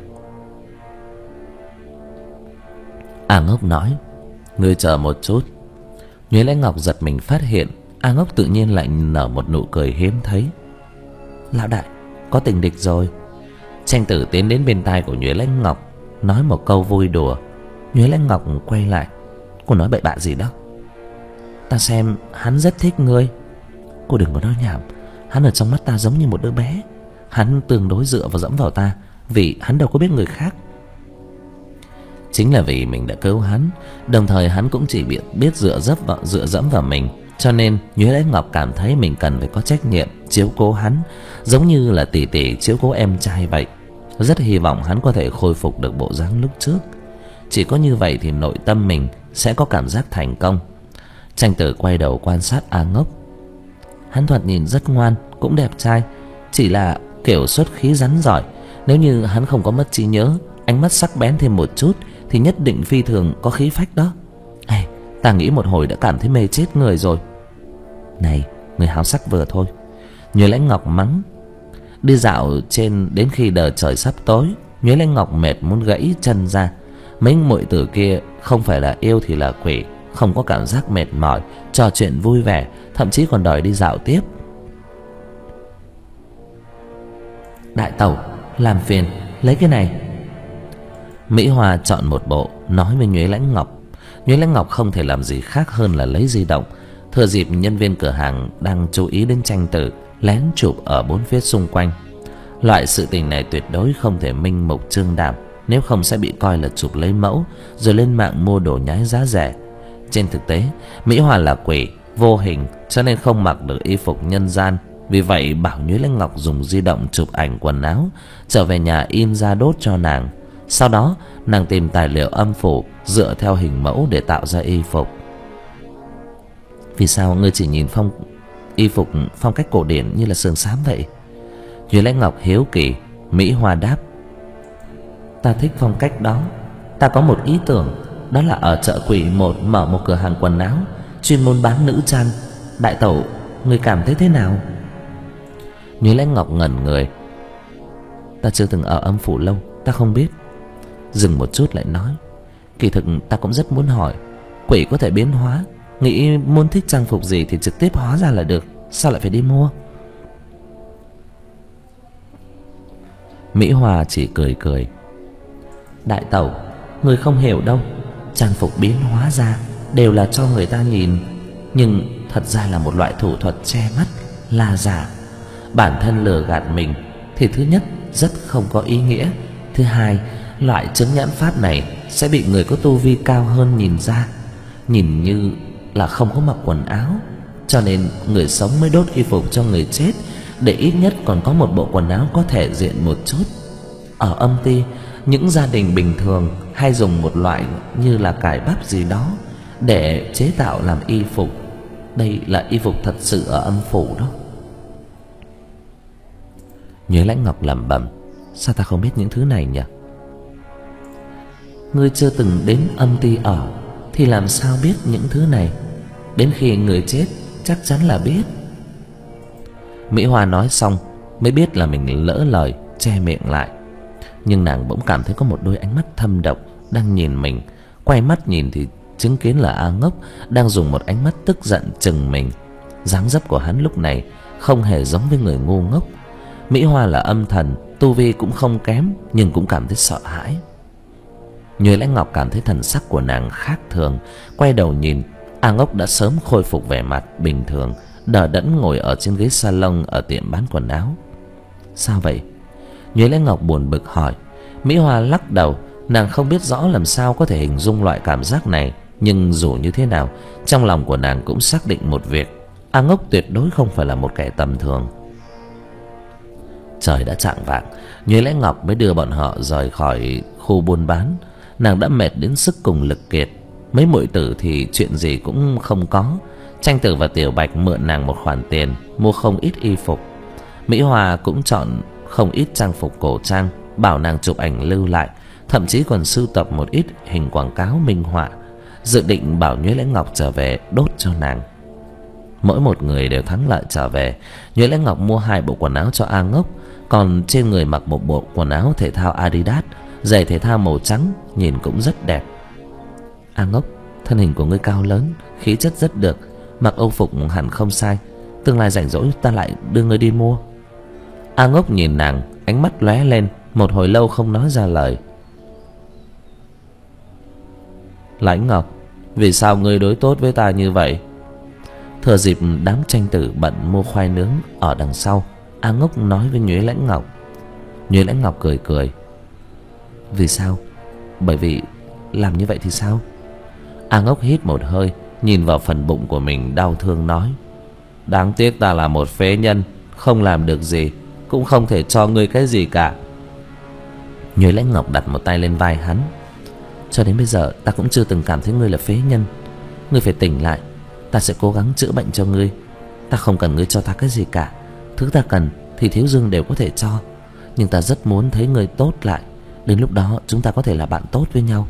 A Ngốc nói, ngươi chờ một chút. Nhuế Lãnh Ngọc giật mình phát hiện A Ngốc tự nhiên lại nở một nụ cười hiếm thấy. Lão đại, có tình địch rồi. Tranh Tử tiến đến bên tai của Nhuế Lãnh Ngọc, nói một câu vui đùa. Nhuế Lãnh Ngọc quay lại, cô nói bậy bạ gì đó? Ta xem hắn rất thích ngươi. Cô đừng có nói nhảm, hắn ở trong mắt ta giống như một đứa bé. Hắn tương đối dựa và dẫm vào ta, vì hắn đâu có biết người khác. Chính là vì mình đã cứu hắn, đồng thời hắn cũng chỉ biết, biết dựa dẫm vào, dựa dẫm vào mình, cho nên Nhuế Lãnh Ngọc cảm thấy mình cần phải có trách nhiệm chiếu cố hắn, giống như là tỷ tỷ chiếu cố em trai vậy. Rất hy vọng hắn có thể khôi phục được bộ dáng lúc trước. Chỉ có như vậy thì nội tâm mình sẽ có cảm giác thành công. Tranh Tử quay đầu quan sát A Ngốc. Hắn thoạt nhìn rất ngoan, cũng đẹp trai, chỉ là kiểu xuất khí rắn giỏi. Nếu như hắn không có mất trí nhớ, ánh mắt sắc bén thêm một chút, thì nhất định phi thường có khí phách đó. Ê, ta nghĩ một hồi đã cảm thấy mê chết người rồi. Này, người háo sắc vừa thôi. Nhuế Lãnh Ngọc mắng. Đi dạo trên đến khi đờ trời sắp tối, Nhuế Lãnh Ngọc mệt muốn gãy chân ra. Mấy muội tử kia không phải là yêu thì là quỷ, không có cảm giác mệt mỏi, trò chuyện vui vẻ, thậm chí còn đòi đi dạo tiếp. Đại tẩu, làm phiền, lấy cái này. Mỹ Hoa chọn một bộ, nói với Nhuế Lãnh Ngọc. Nhuế Lãnh Ngọc không thể làm gì khác hơn là lấy di động. Thừa dịp nhân viên cửa hàng đang chú ý đến Tranh Tử, lén chụp ở bốn phía xung quanh. Loại sự tình này tuyệt đối không thể minh mục trương đảm, nếu không sẽ bị coi là chụp lấy mẫu rồi lên mạng mua đồ nhái giá rẻ. Trên thực tế, Mỹ Hoa là quỷ vô hình, cho nên không mặc được y phục nhân gian. Vì vậy bảo Nhuế Lãnh Ngọc dùng di động chụp ảnh quần áo, trở về nhà in ra đốt cho nàng. Sau đó nàng tìm tài liệu âm phủ, dựa theo hình mẫu để tạo ra y phục. Vì sao ngươi chỉ nhìn phong y phục phong cách cổ điển như là sườn xám vậy? Nhuế Lãnh Ngọc hiếu kỳ. Mỹ Hoa đáp, ta thích phong cách đó. Ta có một ý tưởng, đó là ở chợ Quỷ một mở một cửa hàng quần áo chuyên môn bán nữ trang. Đại tẩu, ngươi cảm thấy thế nào? Nhuế Lãnh Ngọc ngẩn người. Ta chưa từng ở âm phủ lâu, ta không biết. Dừng một chút lại nói, kỳ thực ta cũng rất muốn hỏi, quỷ có thể biến hóa, nghĩ muốn thích trang phục gì thì trực tiếp hóa ra là được, sao lại phải đi mua? Mỹ Hòa chỉ cười cười. Đại tẩu, người không hiểu đâu. Trang phục biến hóa ra đều là cho người ta nhìn, nhưng thật ra là một loại thủ thuật che mắt, là giả. Bản thân lừa gạt mình thì thứ nhất rất không có ý nghĩa, thứ hai loại chứng nhãn pháp này sẽ bị người có tu vi cao hơn nhìn ra, nhìn như là không có mặc quần áo. Cho nên người sống mới đốt y phục cho người chết, để ít nhất còn có một bộ quần áo có thể diện một chút. Ở âm ty, những gia đình bình thường hay dùng một loại như là cải bắp gì đó để chế tạo làm y phục. Đây là y phục thật sự ở âm phủ đó. Nhuế Lãnh Ngọc lẩm bẩm, sao ta không biết những thứ này nhỉ? Ngươi chưa từng đến âm ty ở thì làm sao biết những thứ này? Đến khi người chết chắc chắn là biết. Mỹ Hoa nói xong mới biết là mình lỡ lời, che miệng lại. Nhưng nàng bỗng cảm thấy có một đôi ánh mắt thâm độc đang nhìn mình. Quay mắt nhìn thì chứng kiến là A Ngốc đang dùng một ánh mắt tức giận chừng mình. Dáng dấp của hắn lúc này không hề giống với người ngu ngốc. Mỹ Hoa là âm thần, tu vi cũng không kém, nhưng cũng cảm thấy sợ hãi. Nhuế Lãnh Ngọc cảm thấy thần sắc của nàng khác thường, quay đầu nhìn. A Ngốc đã sớm khôi phục vẻ mặt bình thường, đờ đẫn ngồi ở trên ghế salon ở tiệm bán quần áo. Sao vậy? Nhuế Lễ Ngọc buồn bực hỏi. Mỹ Hoa lắc đầu. Nàng không biết rõ làm sao có thể hình dung loại cảm giác này, nhưng dù như thế nào, trong lòng của nàng cũng xác định một việc: A Ngốc tuyệt đối không phải là một kẻ tầm thường. Trời đã chạng vạng, Nhuế Lễ Ngọc mới đưa bọn họ rời khỏi khu buôn bán. Nàng đã mệt đến sức cùng lực kiệt. Mấy muội tử thì chuyện gì cũng không có. Tranh Tử và Tiểu Bạch mượn nàng một khoản tiền, mua không ít y phục. Mỹ Hoa cũng chọn không ít trang phục cổ trang, bảo nàng chụp ảnh lưu lại, thậm chí còn sưu tập một ít hình quảng cáo minh họa, dự định bảo Nhuế Lễ Ngọc trở về đốt cho nàng. Mỗi một người đều thắng lợi trở về. Nhuế Lễ Ngọc mua hai bộ quần áo cho A Ngốc, còn trên người mặc một bộ quần áo thể thao Adidas, giày thể thao màu trắng, nhìn cũng rất đẹp. A Ngốc, thân hình của ngươi cao lớn, khí chất rất được, mặc âu phục hẳn không sai. Tương lai rảnh rỗi ta lại đưa ngươi đi mua. A Ngốc nhìn nàng, ánh mắt lóe lên, một hồi lâu không nói ra lời. Lãnh Ngọc, vì sao ngươi đối tốt với ta như vậy? Thừa dịp đám Tranh Tử bận mua khoai nướng ở đằng sau, A Ngốc nói với Nhuế Lãnh Ngọc. Nhuế Lãnh Ngọc cười cười. Vì sao? Bởi vì làm như vậy thì sao? A Ngốc hít một hơi, nhìn vào phần bụng của mình đau thương nói. Đáng tiếc ta là một phế nhân, không làm được gì, cũng không thể cho ngươi cái gì cả. Nhuế Lãnh Ngọc đặt một tay lên vai hắn. Cho đến bây giờ ta cũng chưa từng cảm thấy ngươi là phế nhân. Ngươi phải tỉnh lại, ta sẽ cố gắng chữa bệnh cho ngươi. Ta không cần ngươi cho ta cái gì cả. Thứ ta cần thì Thiếu Dương đều có thể cho. Nhưng ta rất muốn thấy ngươi tốt lại. Đến lúc đó chúng ta có thể là bạn tốt với nhau.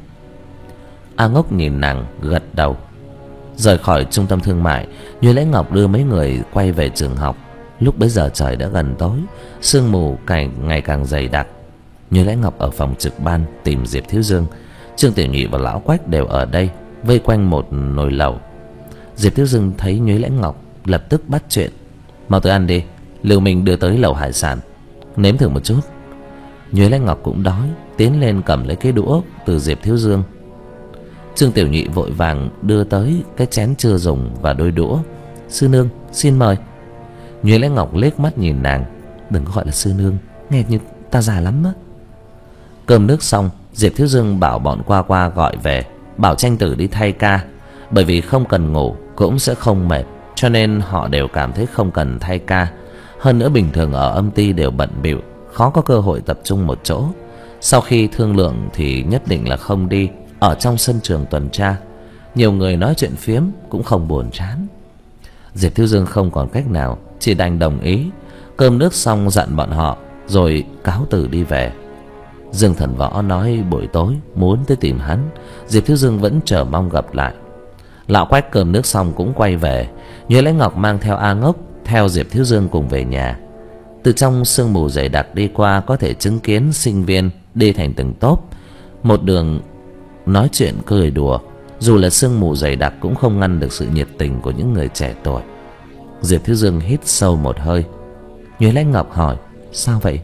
A Ngốc nhìn nàng gật đầu. Rời khỏi trung tâm thương mại, Nhuế Lễ Ngọc đưa mấy người quay về trường học. Lúc bấy giờ trời đã gần tối, sương mù càng ngày càng dày đặc. Nhuế Lễ Ngọc ở phòng trực ban tìm Diệp Thiếu Dương. Trương Tiểu Nhị và Lão Quách đều ở đây, vây quanh một nồi lẩu. Diệp Thiếu Dương thấy Nhuế Lễ Ngọc, lập tức bắt chuyện. Mau tới ăn đi, Lưu Minh đưa tới lẩu hải sản, nếm thử một chút. Nhuế Lễ Ngọc cũng đói, tiến lên cầm lấy cái đũa từ Diệp Thiếu Dương. Trương Tiểu Nhị vội vàng đưa tới cái chén chưa dùng và đôi đũa. Sư nương, xin mời. Nhuế Lễ Ngọc liếc mắt nhìn nàng. Đừng có gọi là sư nương, nghe như ta già lắm á. Cơm nước xong, Diệp Thiếu Dương bảo bọn qua qua gọi về, bảo Tranh Tử đi thay ca. Bởi vì không cần ngủ cũng sẽ không mệt, cho nên họ đều cảm thấy không cần thay ca. Hơn nữa bình thường ở âm ty đều bận bịu, khó có cơ hội tập trung một chỗ. Sau khi thương lượng thì nhất định là không đi, ở trong sân trường tuần tra. Nhiều người nói chuyện phiếm cũng không buồn chán. Diệp Thiếu Dương không còn cách nào, chỉ đành đồng ý. Cơm nước xong dặn bọn họ, rồi cáo từ đi về. Dương Thần Võ nói buổi tối muốn tới tìm hắn. Diệp Thiếu Dương vẫn chờ mong gặp lại. Lão Quách cơm nước xong cũng quay về. Nhuế Lễ Ngọc mang theo A Ngốc, theo Diệp Thiếu Dương cùng về nhà. Từ trong sương mù dày đặc đi qua, có thể chứng kiến sinh viên đi thành từng tốp, một đường nói chuyện cười đùa. Dù là sương mù dày đặc cũng không ngăn được sự nhiệt tình của những người trẻ tuổi. Diệp Thiếu Dương hít sâu một hơi. Nhuế Lễ Ngọc hỏi, sao vậy?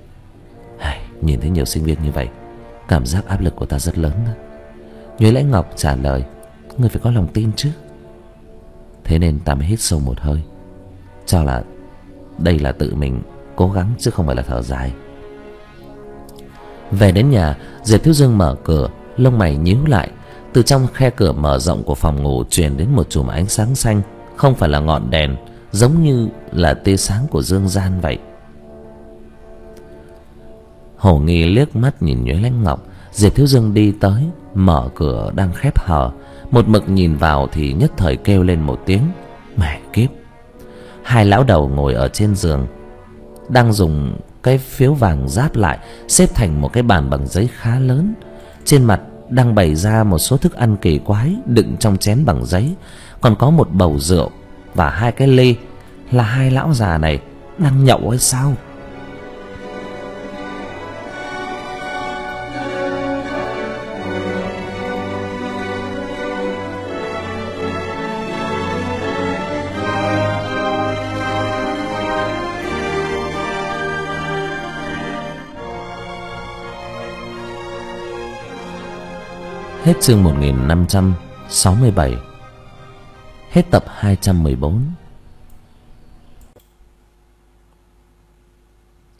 Nhìn thấy nhiều sinh viên như vậy, cảm giác áp lực của ta rất lớn đó. Nhuế Lễ Ngọc trả lời, ngươi phải có lòng tin chứ. Thế nên ta mới hít sâu một hơi, cho là đây là tự mình cố gắng chứ không phải là thở dài. Về đến nhà, Diệp Thiếu Dương mở cửa, lông mày nhíu lại. Từ trong khe cửa mở rộng của phòng ngủ truyền đến một chùm ánh sáng xanh, không phải là ngọn đèn, giống như là tia sáng của dương gian vậy. Hổ Nghi liếc mắt nhìn Nhuế Lãnh Ngọc. Diệp Thiếu Dương đi tới, mở cửa đang khép hờ, một mực nhìn vào thì nhất thời kêu lên một tiếng mẹ kiếp. Hai lão đầu ngồi ở trên giường, đang dùng cái phiếu vàng ráp lại, xếp thành một cái bàn bằng giấy khá lớn. Trên mặt đang bày ra một số thức ăn kỳ quái đựng trong chén bằng giấy, còn có một bầu rượu và hai cái ly. Là hai lão già này đang nhậu hay sao? Hết chương một nghìn năm trăm sáu mươi bảy. Hết tập hai trăm mười bốn.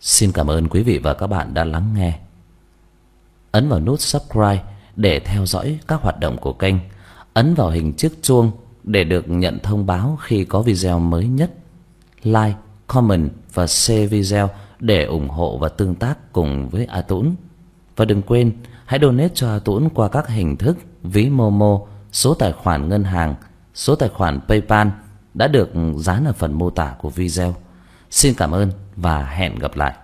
Xin cảm ơn quý vị và các bạn đã lắng nghe. Ấn vào nút subscribe để theo dõi các hoạt động của kênh. Ấn vào hình chiếc chuông để được nhận thông báo khi có video mới nhất. Like, comment và share video để ủng hộ và tương tác cùng với A Tũng. Và đừng quên hãy donate cho A Tũng qua các hình thức ví Momo, số tài khoản ngân hàng, số tài khoản PayPal đã được dán ở phần mô tả của video. Xin cảm ơn và hẹn gặp lại.